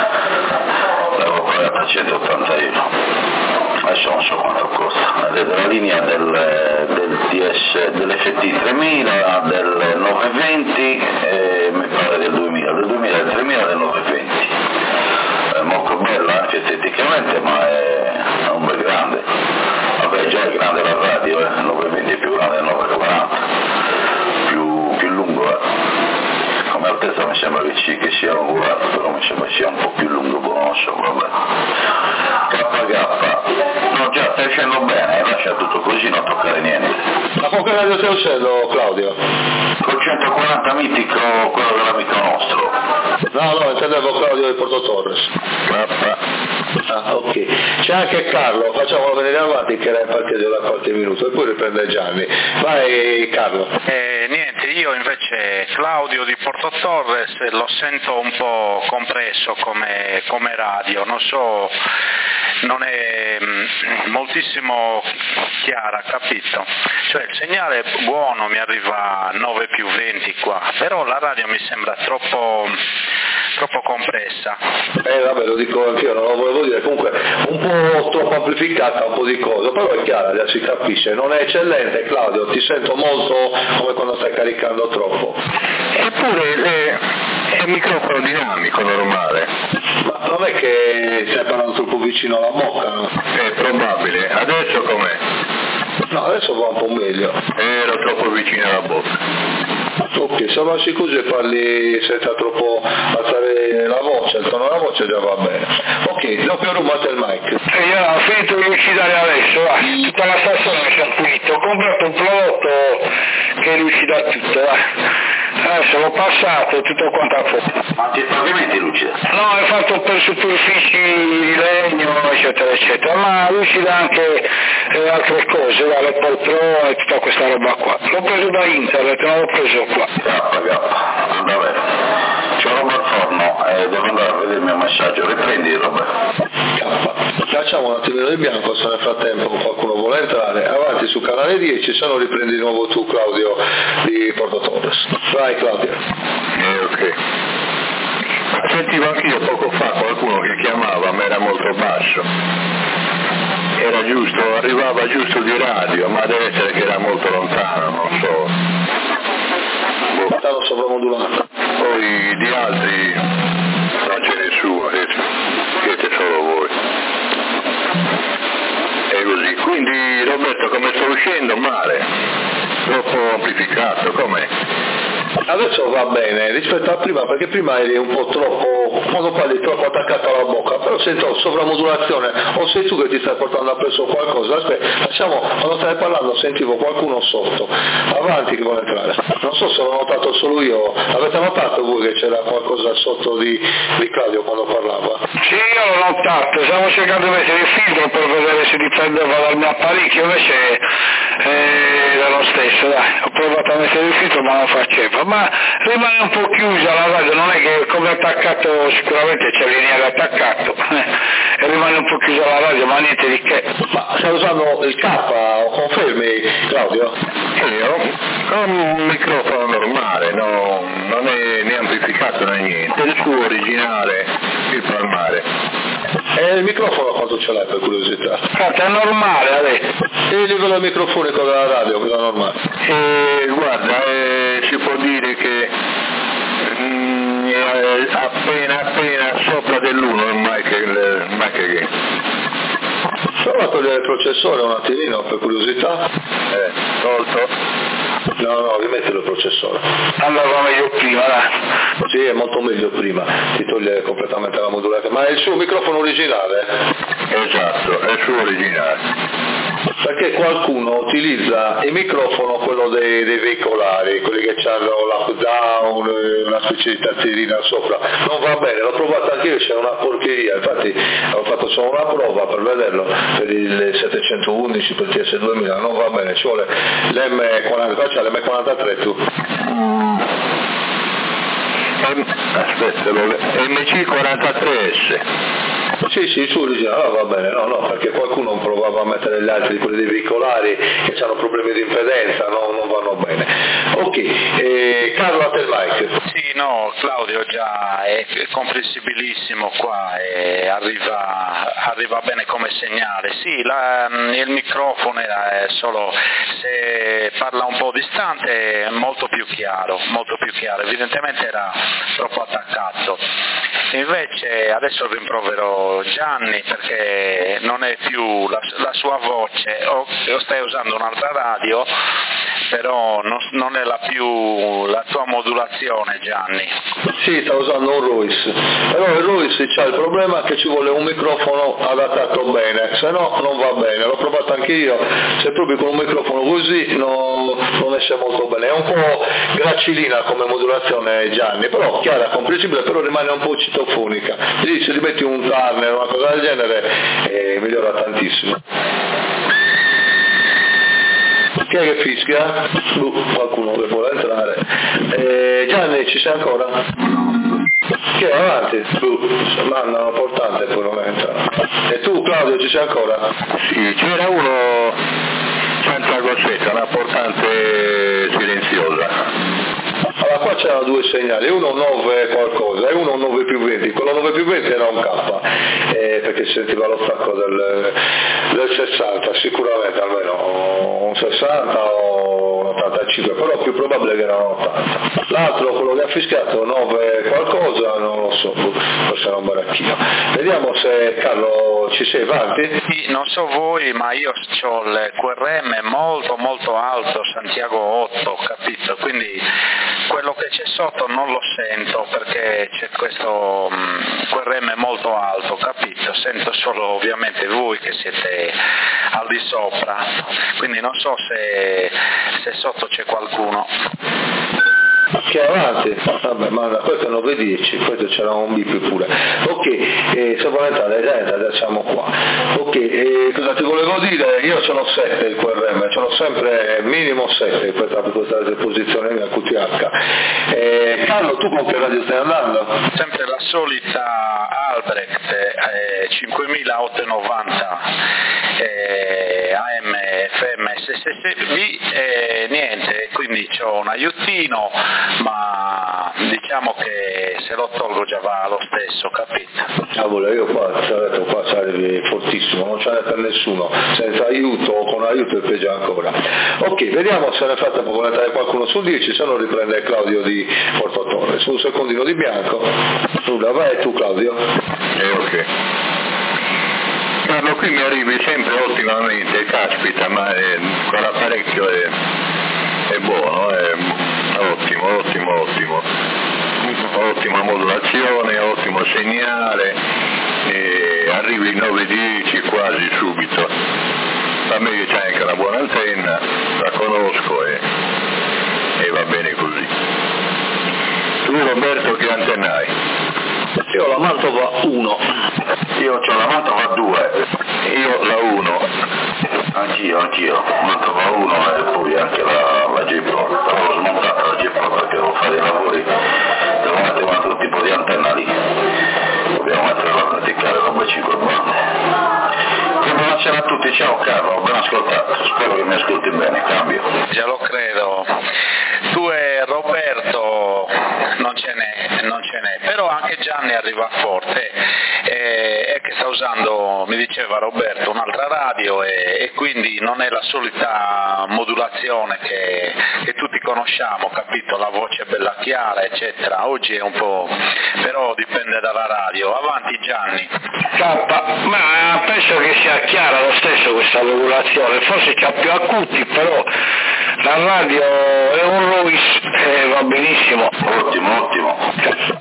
L'avevo pagata centottanta euro. Adesso non so quanto costa, è della linea del, del T S, dell'F T tremila, del nove venti e mi pare del duemila, del duemila, del tremila e del nove venti. È molto bella anche esteticamente, ma è, è un bel grande. Vabbè, già è grande la radio, eh. Il nove venti è più grande del nove quaranta, più, più lungo, eh. Come altezza mi sembra che, ci, che sia angolato, però mi sembra che sia un po' più lungo, buono, non so, vabbè. K K, no già, stai uscendo bene, lascia tutto così, non toccare niente. Ma con che radio stai uscendo, Claudio? Col centoquaranta mitico, quello dell'amico nostro. No, no, intendevo Claudio di Porto Torres. Ah, ok. C'è anche Carlo, facciamolo venire avanti che era in partita da qualche minuto e poi riprende Gianni. Vai Carlo. Eh, niente, io invece Claudio di Porto Torres lo sento un po' compresso come, come radio, non so, non è mh, moltissimo chiara, capito? Cioè il segnale è buono, mi arriva a nove più venti qua, però la radio mi sembra troppo, troppo compressa. Eh vabbè, lo dico anch'io, non lo volevo dire, comunque un po' troppo amplificata, un po' di cose, però è chiara, già si capisce, non è eccellente Claudio, ti sento molto come quando stai caricando troppo. Eppure è, è un microfono dinamico, normale. Ma non è che stai parlando troppo vicino alla bocca, no? È probabile. Adesso com'è? No, adesso va un po' meglio. Ero troppo vicino alla bocca. Ok, se lasci così e parli senza troppo alzare la voce, il tono della voce già va bene. Ok, doppio rubate il mic. E io ho finito di lucidare adesso, va. Tutta la stazione mi sono pulito, ho comprato un prodotto che lucida tutto, va. Adesso l'ho passato tutto quanto a fuoco. Ma ti pavimenti lucida? No, è fatto per superfici di legno, eccetera, eccetera, ma lucida anche eh, altre cose, va, le poltrone e tutta questa roba qua. L'ho preso da internet, non l'ho preso qua. Gappa, gappa, vabbè. C'ho roba al forno e devo andare a vedermi un messaggio, riprendi Roberto. Facciamo un attimino di bianco, se nel frattempo qualcuno vuole entrare, avanti su canale dieci, se no riprendi di nuovo tu Claudio di Porto Torres. Vai Claudio. Eh, ok. Sentivo anch'io poco fa qualcuno che chiamava, ma era molto basso. Era giusto, arrivava giusto di radio, ma deve essere che era molto lontano, non so. Boh. Stanno sovramodulando. Poi di altri non c'è nessuno, siete solo voi. E così. Quindi Roberto, come sto uscendo? Male. Troppo amplificato, com'è? Adesso va bene rispetto a prima, perché prima eri un po' troppo, quando parli troppo attaccato alla bocca, però sento sovramodulazione, o sei tu che ti stai portando appresso qualcosa? Aspetta, facciamo, quando stai parlando sentivo qualcuno sotto, avanti che vuole entrare, non so se l'ho notato solo io, avete notato voi che c'era qualcosa sotto di, di Claudio quando parlava? Sì, io l'ho notato, stavo cercando di mettere il filtro per vedere se dipendeva dal mio apparecchio, invece eh, era lo stesso, dai, ho provato a mettere il filtro ma non faceva, ma rimane un po' chiusa la radio, non è che come attaccato sicuramente c'è linea di attaccato e rimane un po' chiusa la radio, ma niente di che. Ma stai usando il K, o confermi Claudio? Io ho un microfono normale, no, non è né amplificato né niente, è il suo originale, il palmare. E il microfono quanto ce l'hai per curiosità? Cazzo, è normale adesso. E il livello microfonico della radio, quello normale? E guarda, eh, si può dire che mm, è appena appena sopra dell'uno il mic, il mic che. Prova a togliere il processore un attimino per curiosità. Eh, tolto? No, no, rimettilo il processore. Andava meglio prima, dai. Sì, è molto meglio prima, si toglie completamente la modulata, ma è il suo microfono originale? Esatto, è il suo originale. perché qualcuno utilizza il microfono, quello dei, dei veicolari, quelli che hanno l'up down, una specie di tastierina sopra, non va bene, l'ho provato anche io, c'è una porcheria, infatti ho fatto solo una prova per vederlo, per il settecentoundici, per il T S duemila, non va bene, ci vuole l'M quaranta, c'è l'M quarantatré tu? Aspetta, M C quarantatré S. Sì, sì, su dice, ah, va bene, no, no, perché qualcuno provava a mettere gli altri, quelli dei veicolari, che hanno problemi di impedenza, no, non vanno bene. Ok, eh, Carlo, a te il mic. Sì, no, Claudio già è comprensibilissimo qua e arriva, arriva bene come segnale. Sì, la, il microfono è solo, se parla un po' distante è molto più chiaro, molto più chiaro, evidentemente era troppo attaccato. Invece adesso rimproverò Gianni perché non è più la, la sua voce, o, o stai usando un'altra radio, però non, non è la più la tua modulazione, Gianni. Sì, sta usando un Royce, però il Royce c'ha il problema che ci vuole un microfono adattato bene, se no non va bene, l'ho provato anche io, se provi con un microfono così no, non esce molto bene, è un po' gracilina come modulazione, Gianni, però chiara, comprensibile, però rimane un po' citofonica, lì se gli metti un Turner o una cosa del genere eh, migliora tantissimo. Chi è che fischia? Uh, qualcuno che vuole entrare. Eh, Gianni, ci sei ancora? Chi è? Avanti? Uh, mandano portante e poi non entra. E tu, Claudio, ci sei ancora? Sì, c'era uno senza corsetta, una portante silenziosa. Allora qua c'erano due segnali, uno nove qualcosa e uno nove più venti, quello nove più venti era un K, eh, perché si sentiva lo stacco del, del sessanta, sicuramente almeno un sessanta o un ottantacinque, però più probabile che era un ottanta. L'altro, quello che ha fischiato nove qualcosa, non lo so, forse era un baracchino. Vediamo se Carlo ci sei, avanti? Sì, non so voi, ma io ho il Q R M molto molto alto, Santiago otto, capito? Quindi quello che c'è sotto non lo sento perché c'è questo um, Q R M molto alto, capito? Sento solo ovviamente voi che siete al di sopra, quindi non so se, se sotto c'è qualcuno. Che avanti? Vabbè, ma questo è nove dieci, questo c'era un bip pure. Ok, eh, se vuole entrare, entra, siamo qua. Ok, eh, cosa ti volevo dire? Io sono sette il Q R M, sono sempre minimo sette questa, questa posizione mia Q T H. Eh, Carlo, tu con che radio stai andando? Sempre la solita Albrecht eh, cinquemilaottocentonovanta eh, A M F M S S B e eh, niente, quindi ho un aiutino, ma diciamo che se lo tolgo già va lo stesso, capito? Cavolo, io qua, detto, qua sarebbe fortissimo, non ce n'è per nessuno, senza aiuto o con aiuto è peggio ancora. Ok, vediamo se nel frattempo vuole entrare qualcuno sul dieci, se no riprende Claudio di Porto Torre. Su un secondino di bianco, nulla, vai tu Claudio. Eh, ok. Carlo, qui mi arrivi sempre ottimamente, caspita, ma è, con l'apparecchio è, è buono, è ottimo, ottimo, ottimo, ottima modulazione, ottimo segnale, e arrivi nove dieci quasi subito. A me che c'è anche una buona antenna, la conosco e, e va bene così. Tu Roberto che antenna hai? Io ho la Mantova uno. Io ho la Mantova due. Io la uno. Anch'io, anch'io. Mantova uno e poi anche la, la G-Pro. L'avevo smontata la G-Pro perché devo fare i lavori. Devo mettere un altro tipo di antenna lì. Dobbiamo metterla a praticare roba cinque bande. Quindi buonasera a tutti, ciao Carlo, ben ascoltato. Spero che mi ascolti bene, cambio. Già lo credo. Tu e Roberto non ce n'è, non ce n'è, però anche Gianni arriva forte e, e che sta usando, mi diceva Roberto, un'altra radio e, e quindi non è la solita modulazione che, che tutti conosciamo, capito? La voce bella chiara, eccetera. Oggi è un po', però dipende dalla radio. Avanti Gianni. K, ma penso che sia chiara lo stesso questa modulazione, forse c'ha più acuti, però la radio è un Royce e va benissimo. Ottimo, ottimo.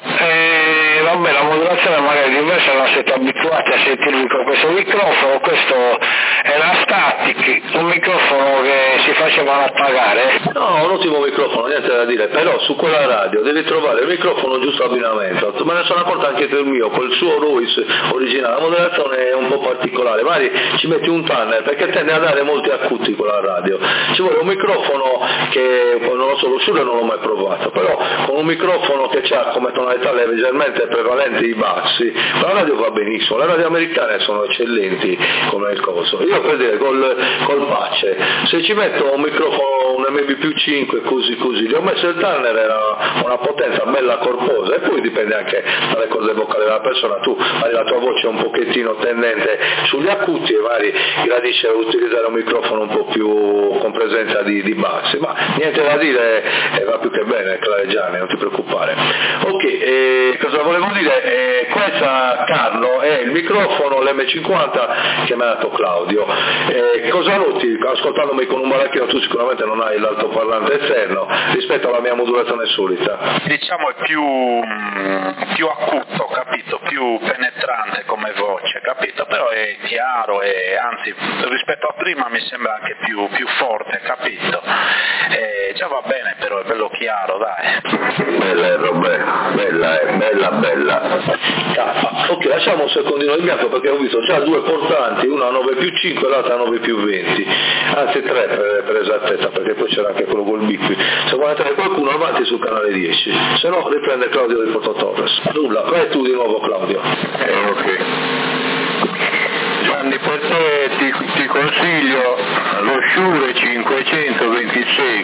E vabbè, la modulazione magari diversa, non siete abituati a sentirvi con questo microfono, questo è la stat Matic, un microfono che si facevano appagare? No, un ottimo microfono, niente da dire, però su quella radio devi trovare il microfono giusto abbinamento. Me ne sono accorto anche del mio, col suo Royce originale, la moderazione è un po' particolare, magari ci metti un tunnel perché tende a dare molti acuti quella radio. Ci vuole un microfono che, non lo so, lo Shure non l'ho mai provato, però con un microfono che ha come tonalità leggermente prevalenti i bassi, la radio va benissimo, le radio americane sono eccellenti come il coso. Io per dire col, col patch, se ci metto un microfono, un M B più cinque così così, gli ho messo il tunnel, era una potenza bella corposa, e poi dipende anche dalle corde vocali della persona, tu hai la tua voce un pochettino tendente sugli acuti e magari gradisce utilizzare un microfono un po' più con presenza di, di bassi, ma niente da dire, eh, va più che bene Clareggiani, non ti preoccupare. Ok, eh, cosa volevo dire? Eh, questa Carlo è il microfono, l'M cinquanta che mi ha dato Claudio. Eh, cosa noti? Ascoltandomi con un baracchino tu sicuramente non hai l'altoparlante esterno rispetto alla mia modulazione solita. Diciamo è più, più acuto, capito? Più penetrante come voce, capito? Però è chiaro e anzi rispetto a prima mi sembra anche più, più forte, capito? Eh, già va bene, però è bello chiaro, dai. Bella è Robè, bella è, bella bella. Ah, ok, lasciamo un secondino in bianco perché ho visto già due portanti, una a nove più cinque e l'altra a nove più venti, anzi tre per, per esattezza, perché poi c'era anche quello col B qui. Se vuole entrare qualcuno avanti sul canale dieci, se no riprende Claudio di Porto Torres. Nulla, vai tu di nuovo Claudio. Eh, ok. Gianni, per te ti, ti consiglio lo Shure cinquecentoventisei,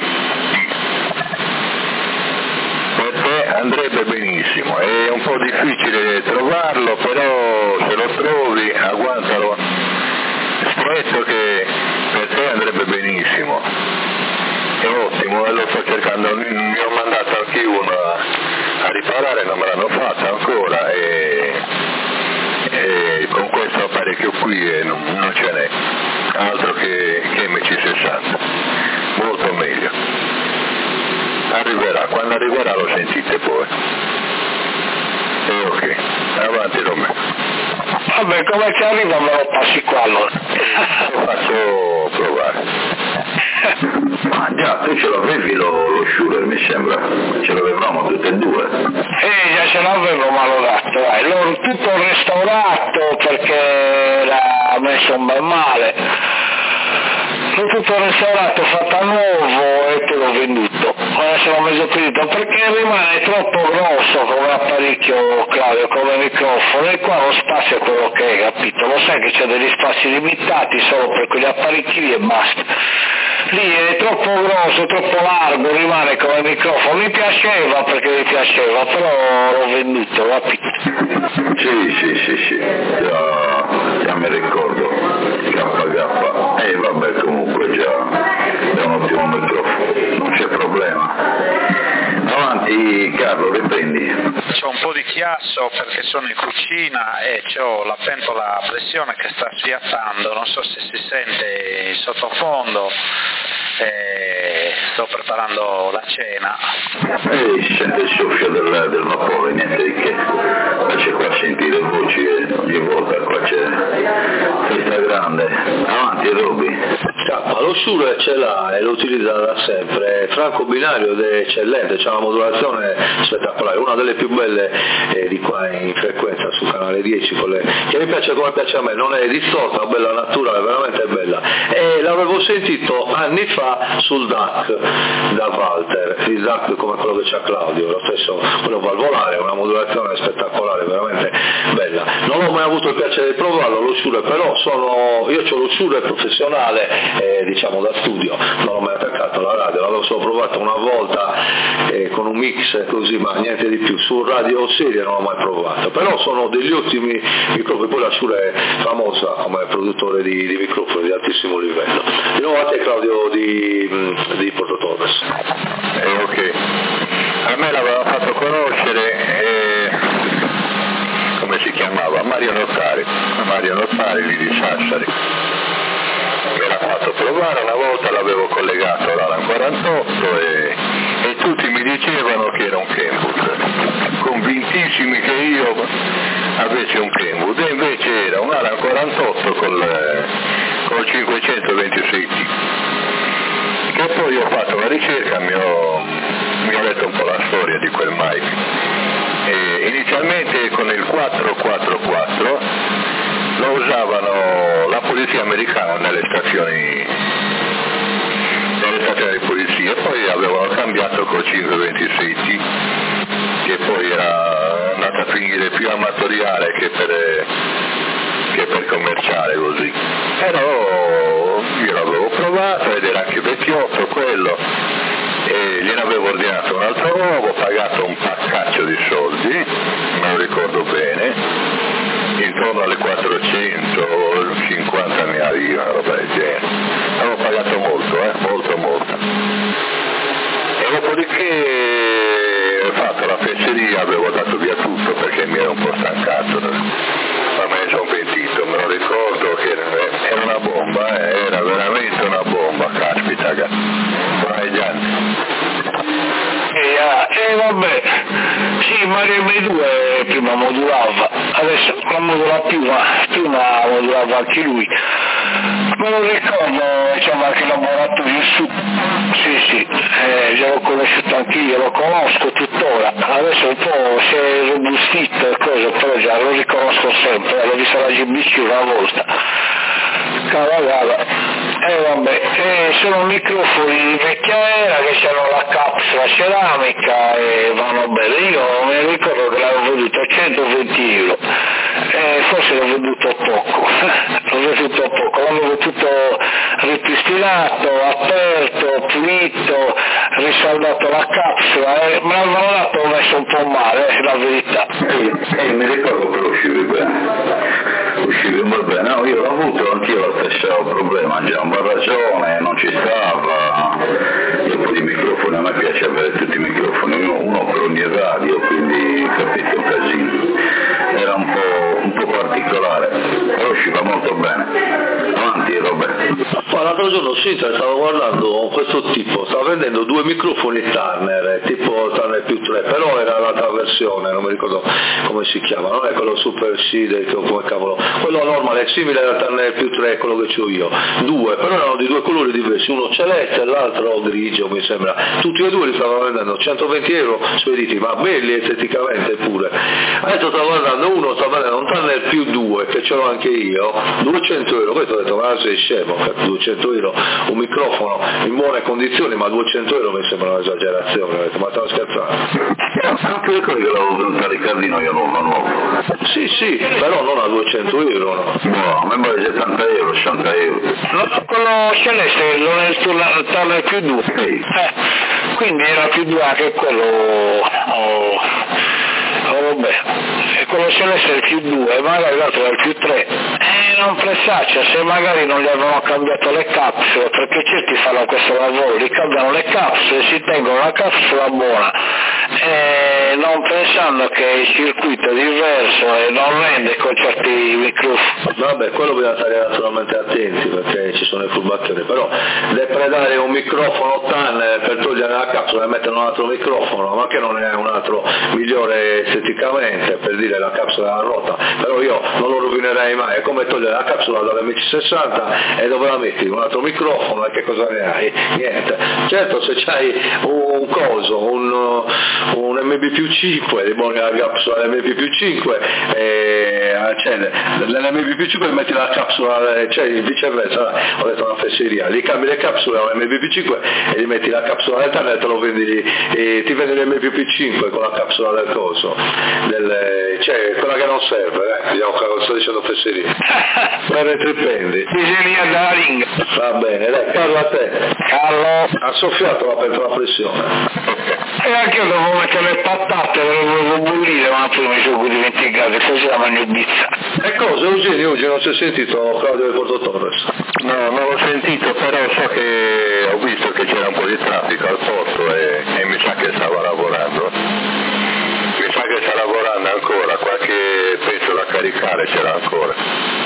per te andrebbe benissimo, è un po' difficile trovarlo, però se lo trovi agguantalo stretto che per te andrebbe benissimo, è ottimo e lo sto cercando, mi ho mandato anche uno a, a riparare, non me l'hanno fatto ancora e, e con questo apparecchio qui eh, non, non ce n'è altro che, che M C sessanta, molto meglio. Arriverà, quando arriverà lo sentite poi. E ok, avanti Romeo. Vabbè, come ci arriva me lo passi qua allora. Lo faccio provare. Ma già, tu ce l'avevi lo, lo Shure, mi sembra, ce l'avevamo tutte e due. Eh, già ce l'avevo ma l'ho dato, dai. L'ho tutto restaurato perché era messo un bel male. L'ho tutto restaurato, fatto a nuovo e te l'ho venduto. Adesso l'ho messo finito perché rimane troppo grosso come apparecchio, Claudio, come microfono, e qua lo spazio è quello che è, capito? Lo sai che c'è degli spazi limitati solo per quegli apparecchi lì e basta. Lì è troppo grosso, troppo largo, rimane come microfono. Mi piaceva perché mi piaceva, però l'ho venduto, capito? Sì, sì, sì, sì, già, già mi ricordo, K K, e eh, vabbè comunque già, è un ottimo microfono, non c'è problema. Avanti Carlo, riprendi. C'ho un po' di chiasso perché sono in cucina e c'ho la pentola a pressione che sta sfiattando, non so se si sente in sottofondo, e sto preparando la cena. E si sente il soffio del, del vapore, niente di che, c'è qua a sentire voci ogni volta, qua c'è festa grande. Avanti Roby. Scappa, lo Shure ce l'ha e lo utilizza da sempre, è franco binario ed è eccellente, c'è una modulazione spettacolare, una delle più belle eh, di qua in frequenza sul canale dieci, con le, che mi piace come piace a me, non è distorta, bella naturale, veramente bella, e l'avevo sentito anni fa sul D A C da Walter, il D A C come quello che c'ha Claudio, lo stesso, quello valvolare, una modulazione spettacolare, veramente bella. Non ho mai avuto il piacere di provarlo lo Shure, però sono, io ho lo Shure professionale, eh, diciamo da studio, non ho mai attaccato la radio, l'avevo solo provato una volta eh, con un mix così, ma niente di più, su radio serie non ho mai provato, però sono degli ottimi microfoni, poi la Shure è famosa come produttore di, di microfoni di altissimo livello. Di nuovo a te Claudio di, di Porto Torres. Eh, ok, a me l'aveva fatto conoscere, eh, come si chiamava? Mario Nottari, Mario Nottari lì di Sassari. Me l'ha fatto provare, una volta l'avevo collegato all'Alan quarantotto e, e tutti mi dicevano che era un Kenwood, convintissimi che io avessi un Kenwood, e invece era un Alan quarantotto col, col cinquecentoventisei Setti, che poi ho fatto la ricerca, mi ho, mi ho letto un po' la storia di quel Mike. E inizialmente con il quattro quattro quattro lo usavano la polizia americana nelle stazioni, nelle stazioni di polizia, poi avevano cambiato col cinque ventisei T, che poi era andato a finire più amatoriale che per, che per commerciale così. Però io l'avevo provato ed era anche vecchiotto quello, e gliene avevo ordinato un altro nuovo, ho pagato un paccaccio di soldi, me lo ricordo bene, intorno alle quattrocentocinquantamila lire, una roba del genere. Avevo pagato molto, eh, molto molto. E dopodiché ho fatto la fesseria, avevo dato via tutto perché mi ero un po' stancato, ma me ne sono pentito, me lo ricordo che era una bomba, eh, era veramente una bomba, caspita, vai Gianni. E ah, eh, vabbè, sì, Mario M due prima modulava, adesso non modula più, ma prima modulava anche lui. Me lo ricordo, diciamo, anche il laboratorio su, sì sì, eh, l'ho conosciuto anche io, lo conosco tuttora, adesso un po' si è robustito e cose, però già lo riconosco sempre, l'ho visto alla G B C una volta, cavallava. Eh vabbè, eh, sono microfoni di vecchia era che hanno la capsula ceramica e vanno bene. Io mi ricordo che l'avevo venduto a centoventi euro, eh, forse l'ho venduto poco, l'ho venduto poco, l'avevo tutto ripristinato, aperto, pulito, risaldato la capsula, eh, me l'avevano dato, ho messo un po' male, è la verità. Eh, eh, mi ricordo che uscivi bene, uscivi molto bene, no, io l'ho avuto anch'io lo stesso problema, già un ragione, non ci stava, io poi i microfoni, a me piace avere tutti i microfoni, uno, uno per ogni radio, quindi capito un casino, era un po', un po' particolare, però usciva molto bene. Avanti Robert. Ma l'altro giorno sì, stavo guardando questo tipo, stava vendendo due microfoni Turner, tipo Turner più tre, però era l'altra versione, non mi ricordo come si chiama, non è quello Super Seed, come cavolo, quello normale è simile al Turner più tre, quello che ho io, due, però erano di due colori diversi, uno celeste e l'altro grigio mi sembra, tutti e due li stavano vendendo centoventi euro spediti, ma belli esteticamente pure. Adesso stavo guardando uno, sta vendendo un Turner più due, che ce l'ho anche io, duecento euro, questo ho detto, ma sei scemo, duecento euro, un microfono in buone condizioni, ma duecento euro mi sembra un'esagerazione, ho detto, ma stavo scherzando. Anche le cose che l'avevo venuta a Riccardino io non nuovo. Sì, sì, però non a duecento euro, no? No, a me pare settanta euro, sessanta euro. No, quello celeste non è il Turner più due, Sì. eh, quindi era più due anche quello, oh, oh, vabbè, e quello celeste è il più due, magari l'altro è il più tre, e non pressaccia, se magari non gli avevano cambiato le capsule, perché certi fanno questo lavoro, li cambiano le capsule, si tengono la capsula buona, e non pensando che il circuito è diverso e non rende con certi microfoni. Vabbè, quello bisogna stare naturalmente attenti perché ci sono i furbazioni, però depredare un microfono Turner per togliere la capsula e mettere un altro microfono, ma che non è un altro migliore esteticamente, per dire la capsula è rotta, però io non lo rovinerei mai, è come togliere la capsula dall'M C sessanta e dove la metti? Un altro microfono e che cosa ne hai? Niente. Certo, se c'hai un coso, un, un M B più cinque, rimoni la capsula dell'M B più cinque, e accende l'M B più cinque e metti la capsula, cioè viceversa, ho detto una fesseria, li cambi le capsule all'M B più cinque e gli metti la capsula del Turner e te lo vendi, e ti vendi l'M B più cinque con la capsula del coso, del, cioè quella che non serve, eh, sto dicendo fesseria. Per retripendi. Disegna della ringa. Va bene, dai, parla a te. Carlo. Ha soffiato, l'ha aperto la pressione. E anche io dovevo mettere le patate, le volevo bollire, ma poi mi sono dimenticato, così la mangio bizza. E cosa, Eugenio, oggi non si è sentito Claudio di Porto Torres? No, non l'ho sentito, però so che ho visto che c'era un po' di traffico al porto e, e mi sa che stava lavorando. Mi sa che sta lavorando ancora, qualche pezzo da caricare c'era ancora.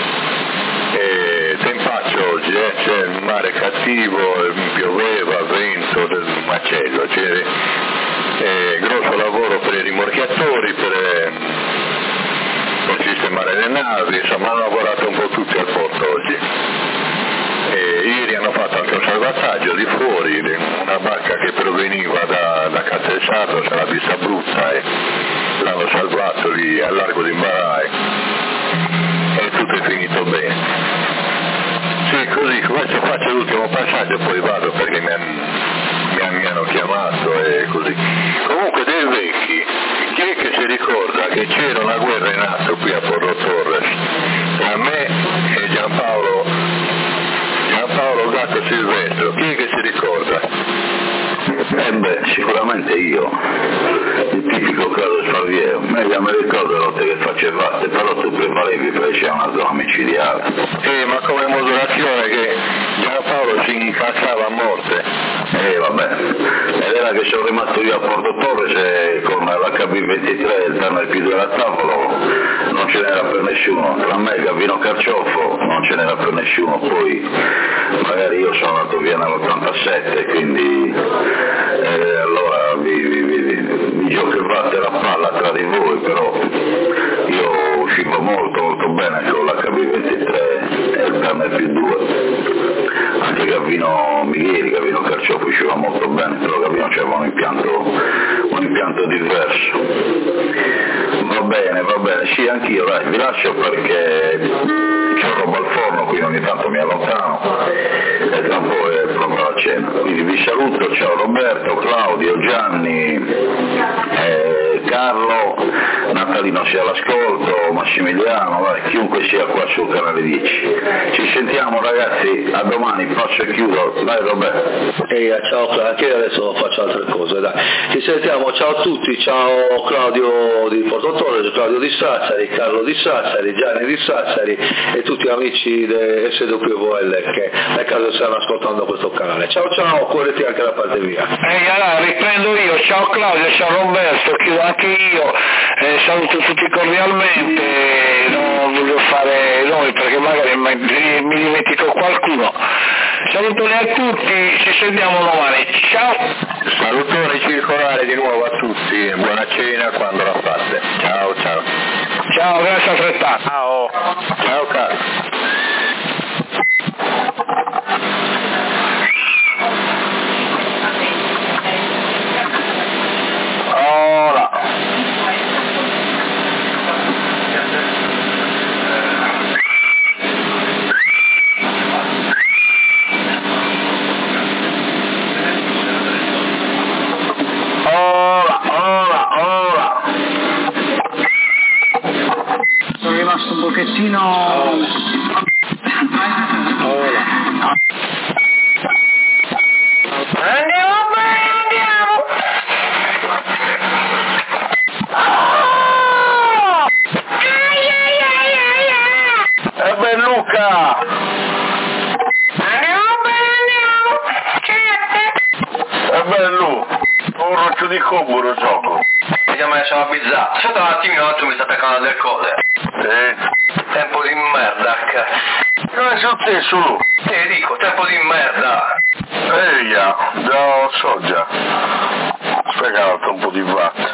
E tempaccio oggi, eh? C'è il mare cattivo, pioveva, vento del macello, c'è eh, grosso lavoro per i rimorchiatori, per, eh, per sistemare le navi, insomma hanno lavorato un po' tutti al porto oggi. E ieri hanno fatto una barca che proveniva da, da Castellsardo, se l'ha vista brutta e l'hanno salvato lì al largo di Mbarai e tutto è finito bene. Sì, così, questo faccio l'ultimo passaggio e poi vado perché mi, han, mi, han, mi hanno chiamato e così. Comunque dei vecchi, chi è che si ricorda che c'era una guerra in atto qui a Porto Torres tra me e Giampaolo, Giampaolo Gatto Silvestro, chi è che si ricorda? Eh beh, sicuramente io, il tipico caso Sparviero, meglio mi ricordo le lotte che facevate, però tu preparavi perché una zona micidiale. Sì, ma come modulazione che Giampaolo si incazzava a morte. Eh vabbè, ed era che sono rimasto io a Porto Torres e con l'H B ventitré il terno più della tavola non ce n'era per nessuno, tra me e Gavino Carciofo non ce n'era per nessuno, poi magari io sono andato via nell'ottantasette, quindi eh, allora vi, vi, vi, vi giocavate la palla tra di voi, però io uscivo molto molto bene con l'H B ventitré e il terno più due, anche Gavino Migheri, Gavino Carciofo usciva molto bene, però Gavino aveva un impianto, un impianto diverso. Va bene, va bene, sì, anch'io, dai, vi lascio perché c'ho roba al forno, quindi ogni tanto mi allontano e tra un po' è pronta la cena. Quindi vi saluto, ciao Roberto, Claudio, Gianni, eh, Carlo, Natalino sia all'ascolto, Massimiliano, dai, chiunque sia qua sul canale dieci. Ci sentiamo ragazzi, a domani, passo e chiudo, dai Roberto. Ehi, ciao Claudio, anche adesso faccio altre cose, dai. Ci sentiamo, ciao a tutti, ciao Claudio di Porto Torres, Claudio di Sassari, Carlo di Sassari, Gianni di Sassari e tutti gli amici del S W L che nel caso stanno ascoltando questo canale. Ciao ciao, correti anche la parte via. E allora riprendo io, ciao Claudio, ciao Roberto, chiudo anche io, eh, saluto tutti cordialmente, non voglio fare nomi perché magari mi, mi dimentico qualcuno. Salutoni a tutti, ci sentiamo domani, ciao! Salutoni circolari di nuovo a tutti e buona cena quando la fate. Ciao ciao. Ciao, grazie altrettanto. Ciao. Ciao caro. Ora. Ora, ora, ora. Sono rimasto un pochettino... Andiamo bene, andiamo! Oh! Ai, ai, ai, ai, ai. E beh Luca! Andiamo bene, andiamo! Certo! E beh Lu, un roccio di coburo gioco. Io mi sono bizzarro. Aspetta un attimino, un attimo mi sta attaccando del code. Sì. Tempo di merda, cazzo. Cosa è successo Lu? Eh, dico, tempo di merda. Ehi, già lo so già. Spiegato un po' di watt.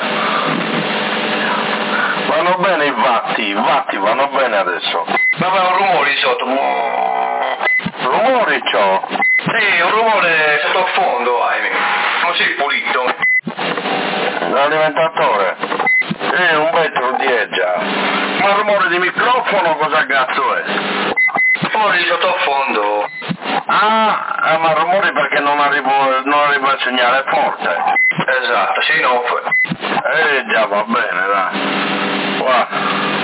Vanno bene i vatti, i vatti vanno bene adesso. Ma va un rumore di sotto. Rumori c'ho? Sì, un rumore sottofondo, Aimi. Non sei pulito. L'alimentatore? Sì, un metro dieci. Ma il rumore di microfono cosa cazzo è? Rumore di sottofondo. Ah, ma rumori perché non arrivo, non arriva il segnale forte. Esatto, sì, no. Eh già, va bene, dai. Guarda.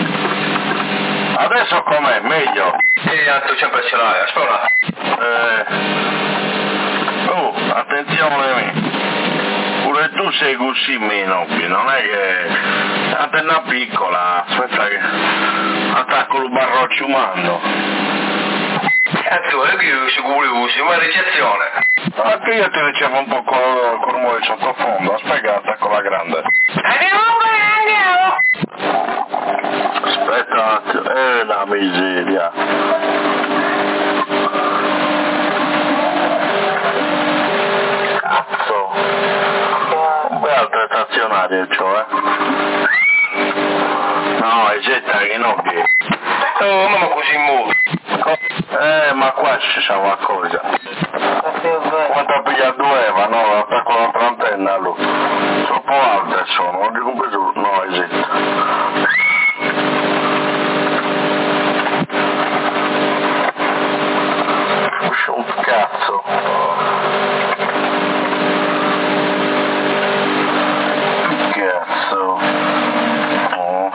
Adesso com'è? Meglio? Sì, tanto sempre ce l'hai, aspetta. Eh. Oh, attenzione, pure tu sei così meno, non è che antenna piccola, aspetta che attacco il barroccio umano. Cazzo, è più sicuro usi, ma ricezione. Anche io ti ricevo un po' con, con rumore sottofondo, aspetta, attacco la grande. Andiamo bene, andiamo! Aspetta, eh la miseria. Cazzo. Un bel altre stazionarie c'ho, eh. No, è getta che non che. Oh, ma così muovo. Eh, ma qua ci siamo a cosa. Come ti ha pigliato Eva, no? L'attacco all'altra antenna lui. Troppo alte sono, non ti compreso, no, esiste. Usci un cazzo. Cazzo. Oh.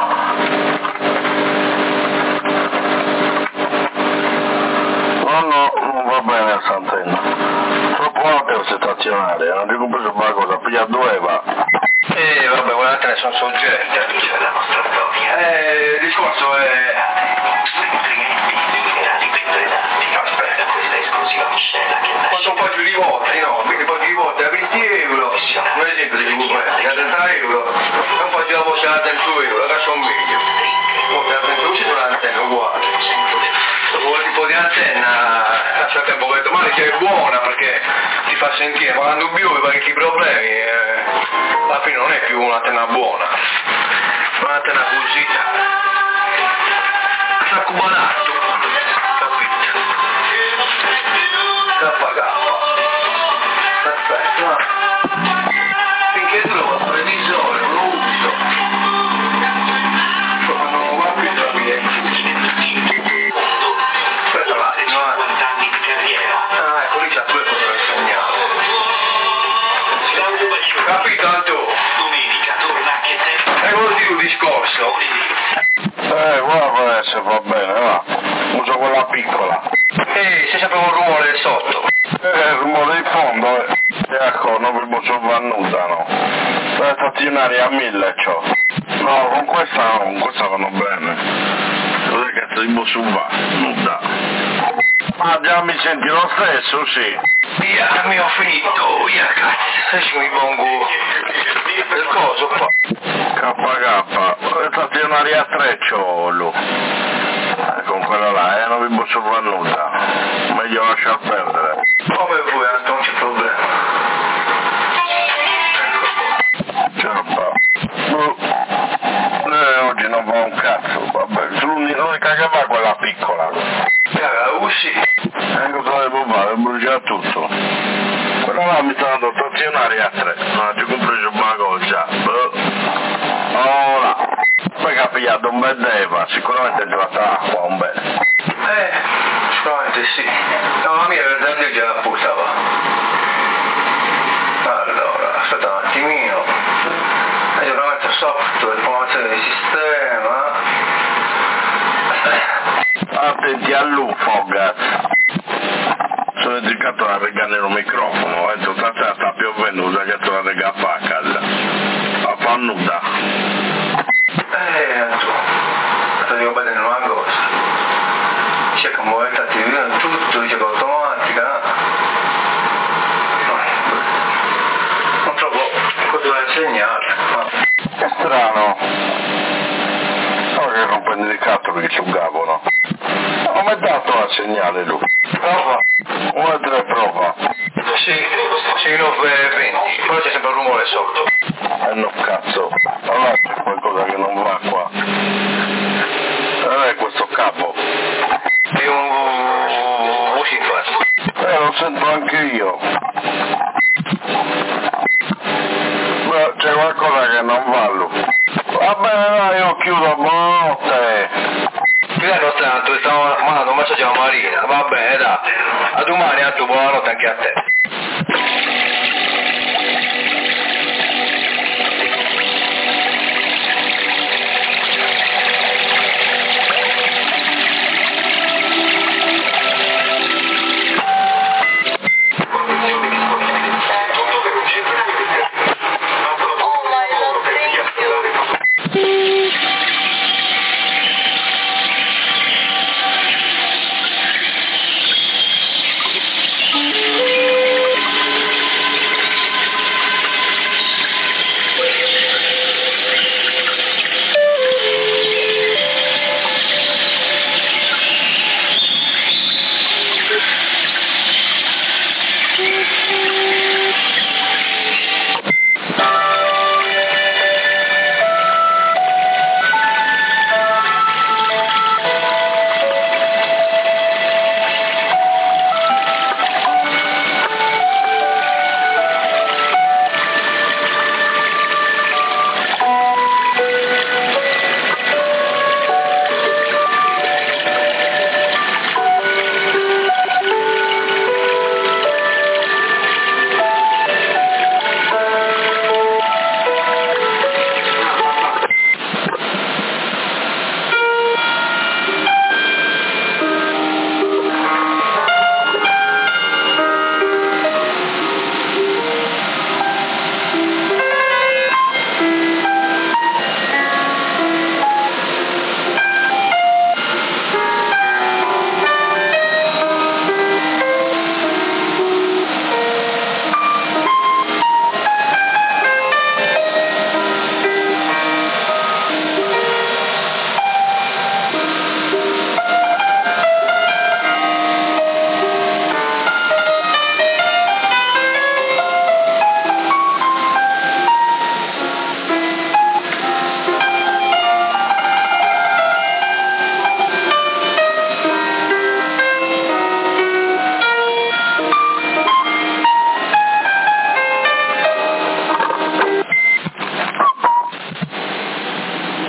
No, no, non va bene questa antenna. Troppo alte queste stazionarie, non ti compreso una cosa, piglia due va. Eh vabbè, guardate, ne sono soggetti. Eh, il discorso è... Aspetta, questa esclusiva miscela che quanto un po' più di volte, no? Quindi un po' più di volte a venti euro, un esempio di Google, a trenta euro, e un po' più la voce a trenta euro, che sono meglio. Voce a trenta euro c'è un'antenna uguale. Dopo quel tipo di antenna, lascia il tempo che domani che è buona perché ti fa sentire, quando piove parecchi problemi, eh, alla fine non è più un'antenna buona, un'antenna così. Sta cubanato, capito? Sta pagato. Aspetta, finché trovo il televisore, non lo uso. Non va più da via. Aspetta, va, cinquanta anni di carriera. Ah, ecco lì c'ha due cose da segnare. Capito, Anto? Domenica torna anche te. E vuol dire un discorso? Eh, guarda adesso va bene, va. Uso quella piccola. Ehi, c'è sempre un rumore sotto. Eh, il rumore di fondo, eh. Ecco, non vi posso fare nulla, no. La stazionaria a mille c'ho. No, con questa no, con questa vanno bene. Cos'è cazzo di posso fare? Nulla. Ma già mi senti lo stesso, sì. Via, mi ho finito, via cazzo. Adesso mi pongo il coso qua. K K, la stazionaria a tre c'ho lui. Eh, con quella là, eh, non vi posso fare nulla. Meglio lasciar perdere. Come vuoi, Anto, non c'è problema. Ciao, eh, oggi non fa un cazzo, vabbè, l'unica che va è quella piccola. La usi? E cosa devo fare? Devo bruciare tutto. Quella là mi sta dando stazionaria a tre, non ho più compreso una cosa. Ora, poi che ha pigliato un bel Eva, sicuramente è tratta acqua, un bel. Eh, sicuramente sì. No, la mia per esempio già la puntava. Allora, aspetta un attimino. Aggiornamento software, informazione di sistema. Attenti all'U F O, cazzo. Sono dedicato a regare il microfono, eh, stasera sta piovendo, usa che la rega fa a casa. La fa nuda. Eh, sto devo vedere una cosa. C'è che muovere attività tutto, dice che automatica. Non trovo cosa da insegnare. Che strano. So che non prendi di cazzo perché ci giocavo, no? Non mi ha dato a segnale lui. Prova. Una tre prova. Sì, sì, nove venti. Poi c'è sempre un rumore sotto. Eh no cazzo. Allora c'è qualcosa che non va qua. Non è questo capo. È un vocifero. Eh lo sento anche io. Beh, c'è qualcosa che non va lui. Va bene, dai, io chiudo, buonanotte. Milano tanto, stiamo mandando un messaggio a Marina, va bene, dai. A domani, a tu, buonanotte anche a te.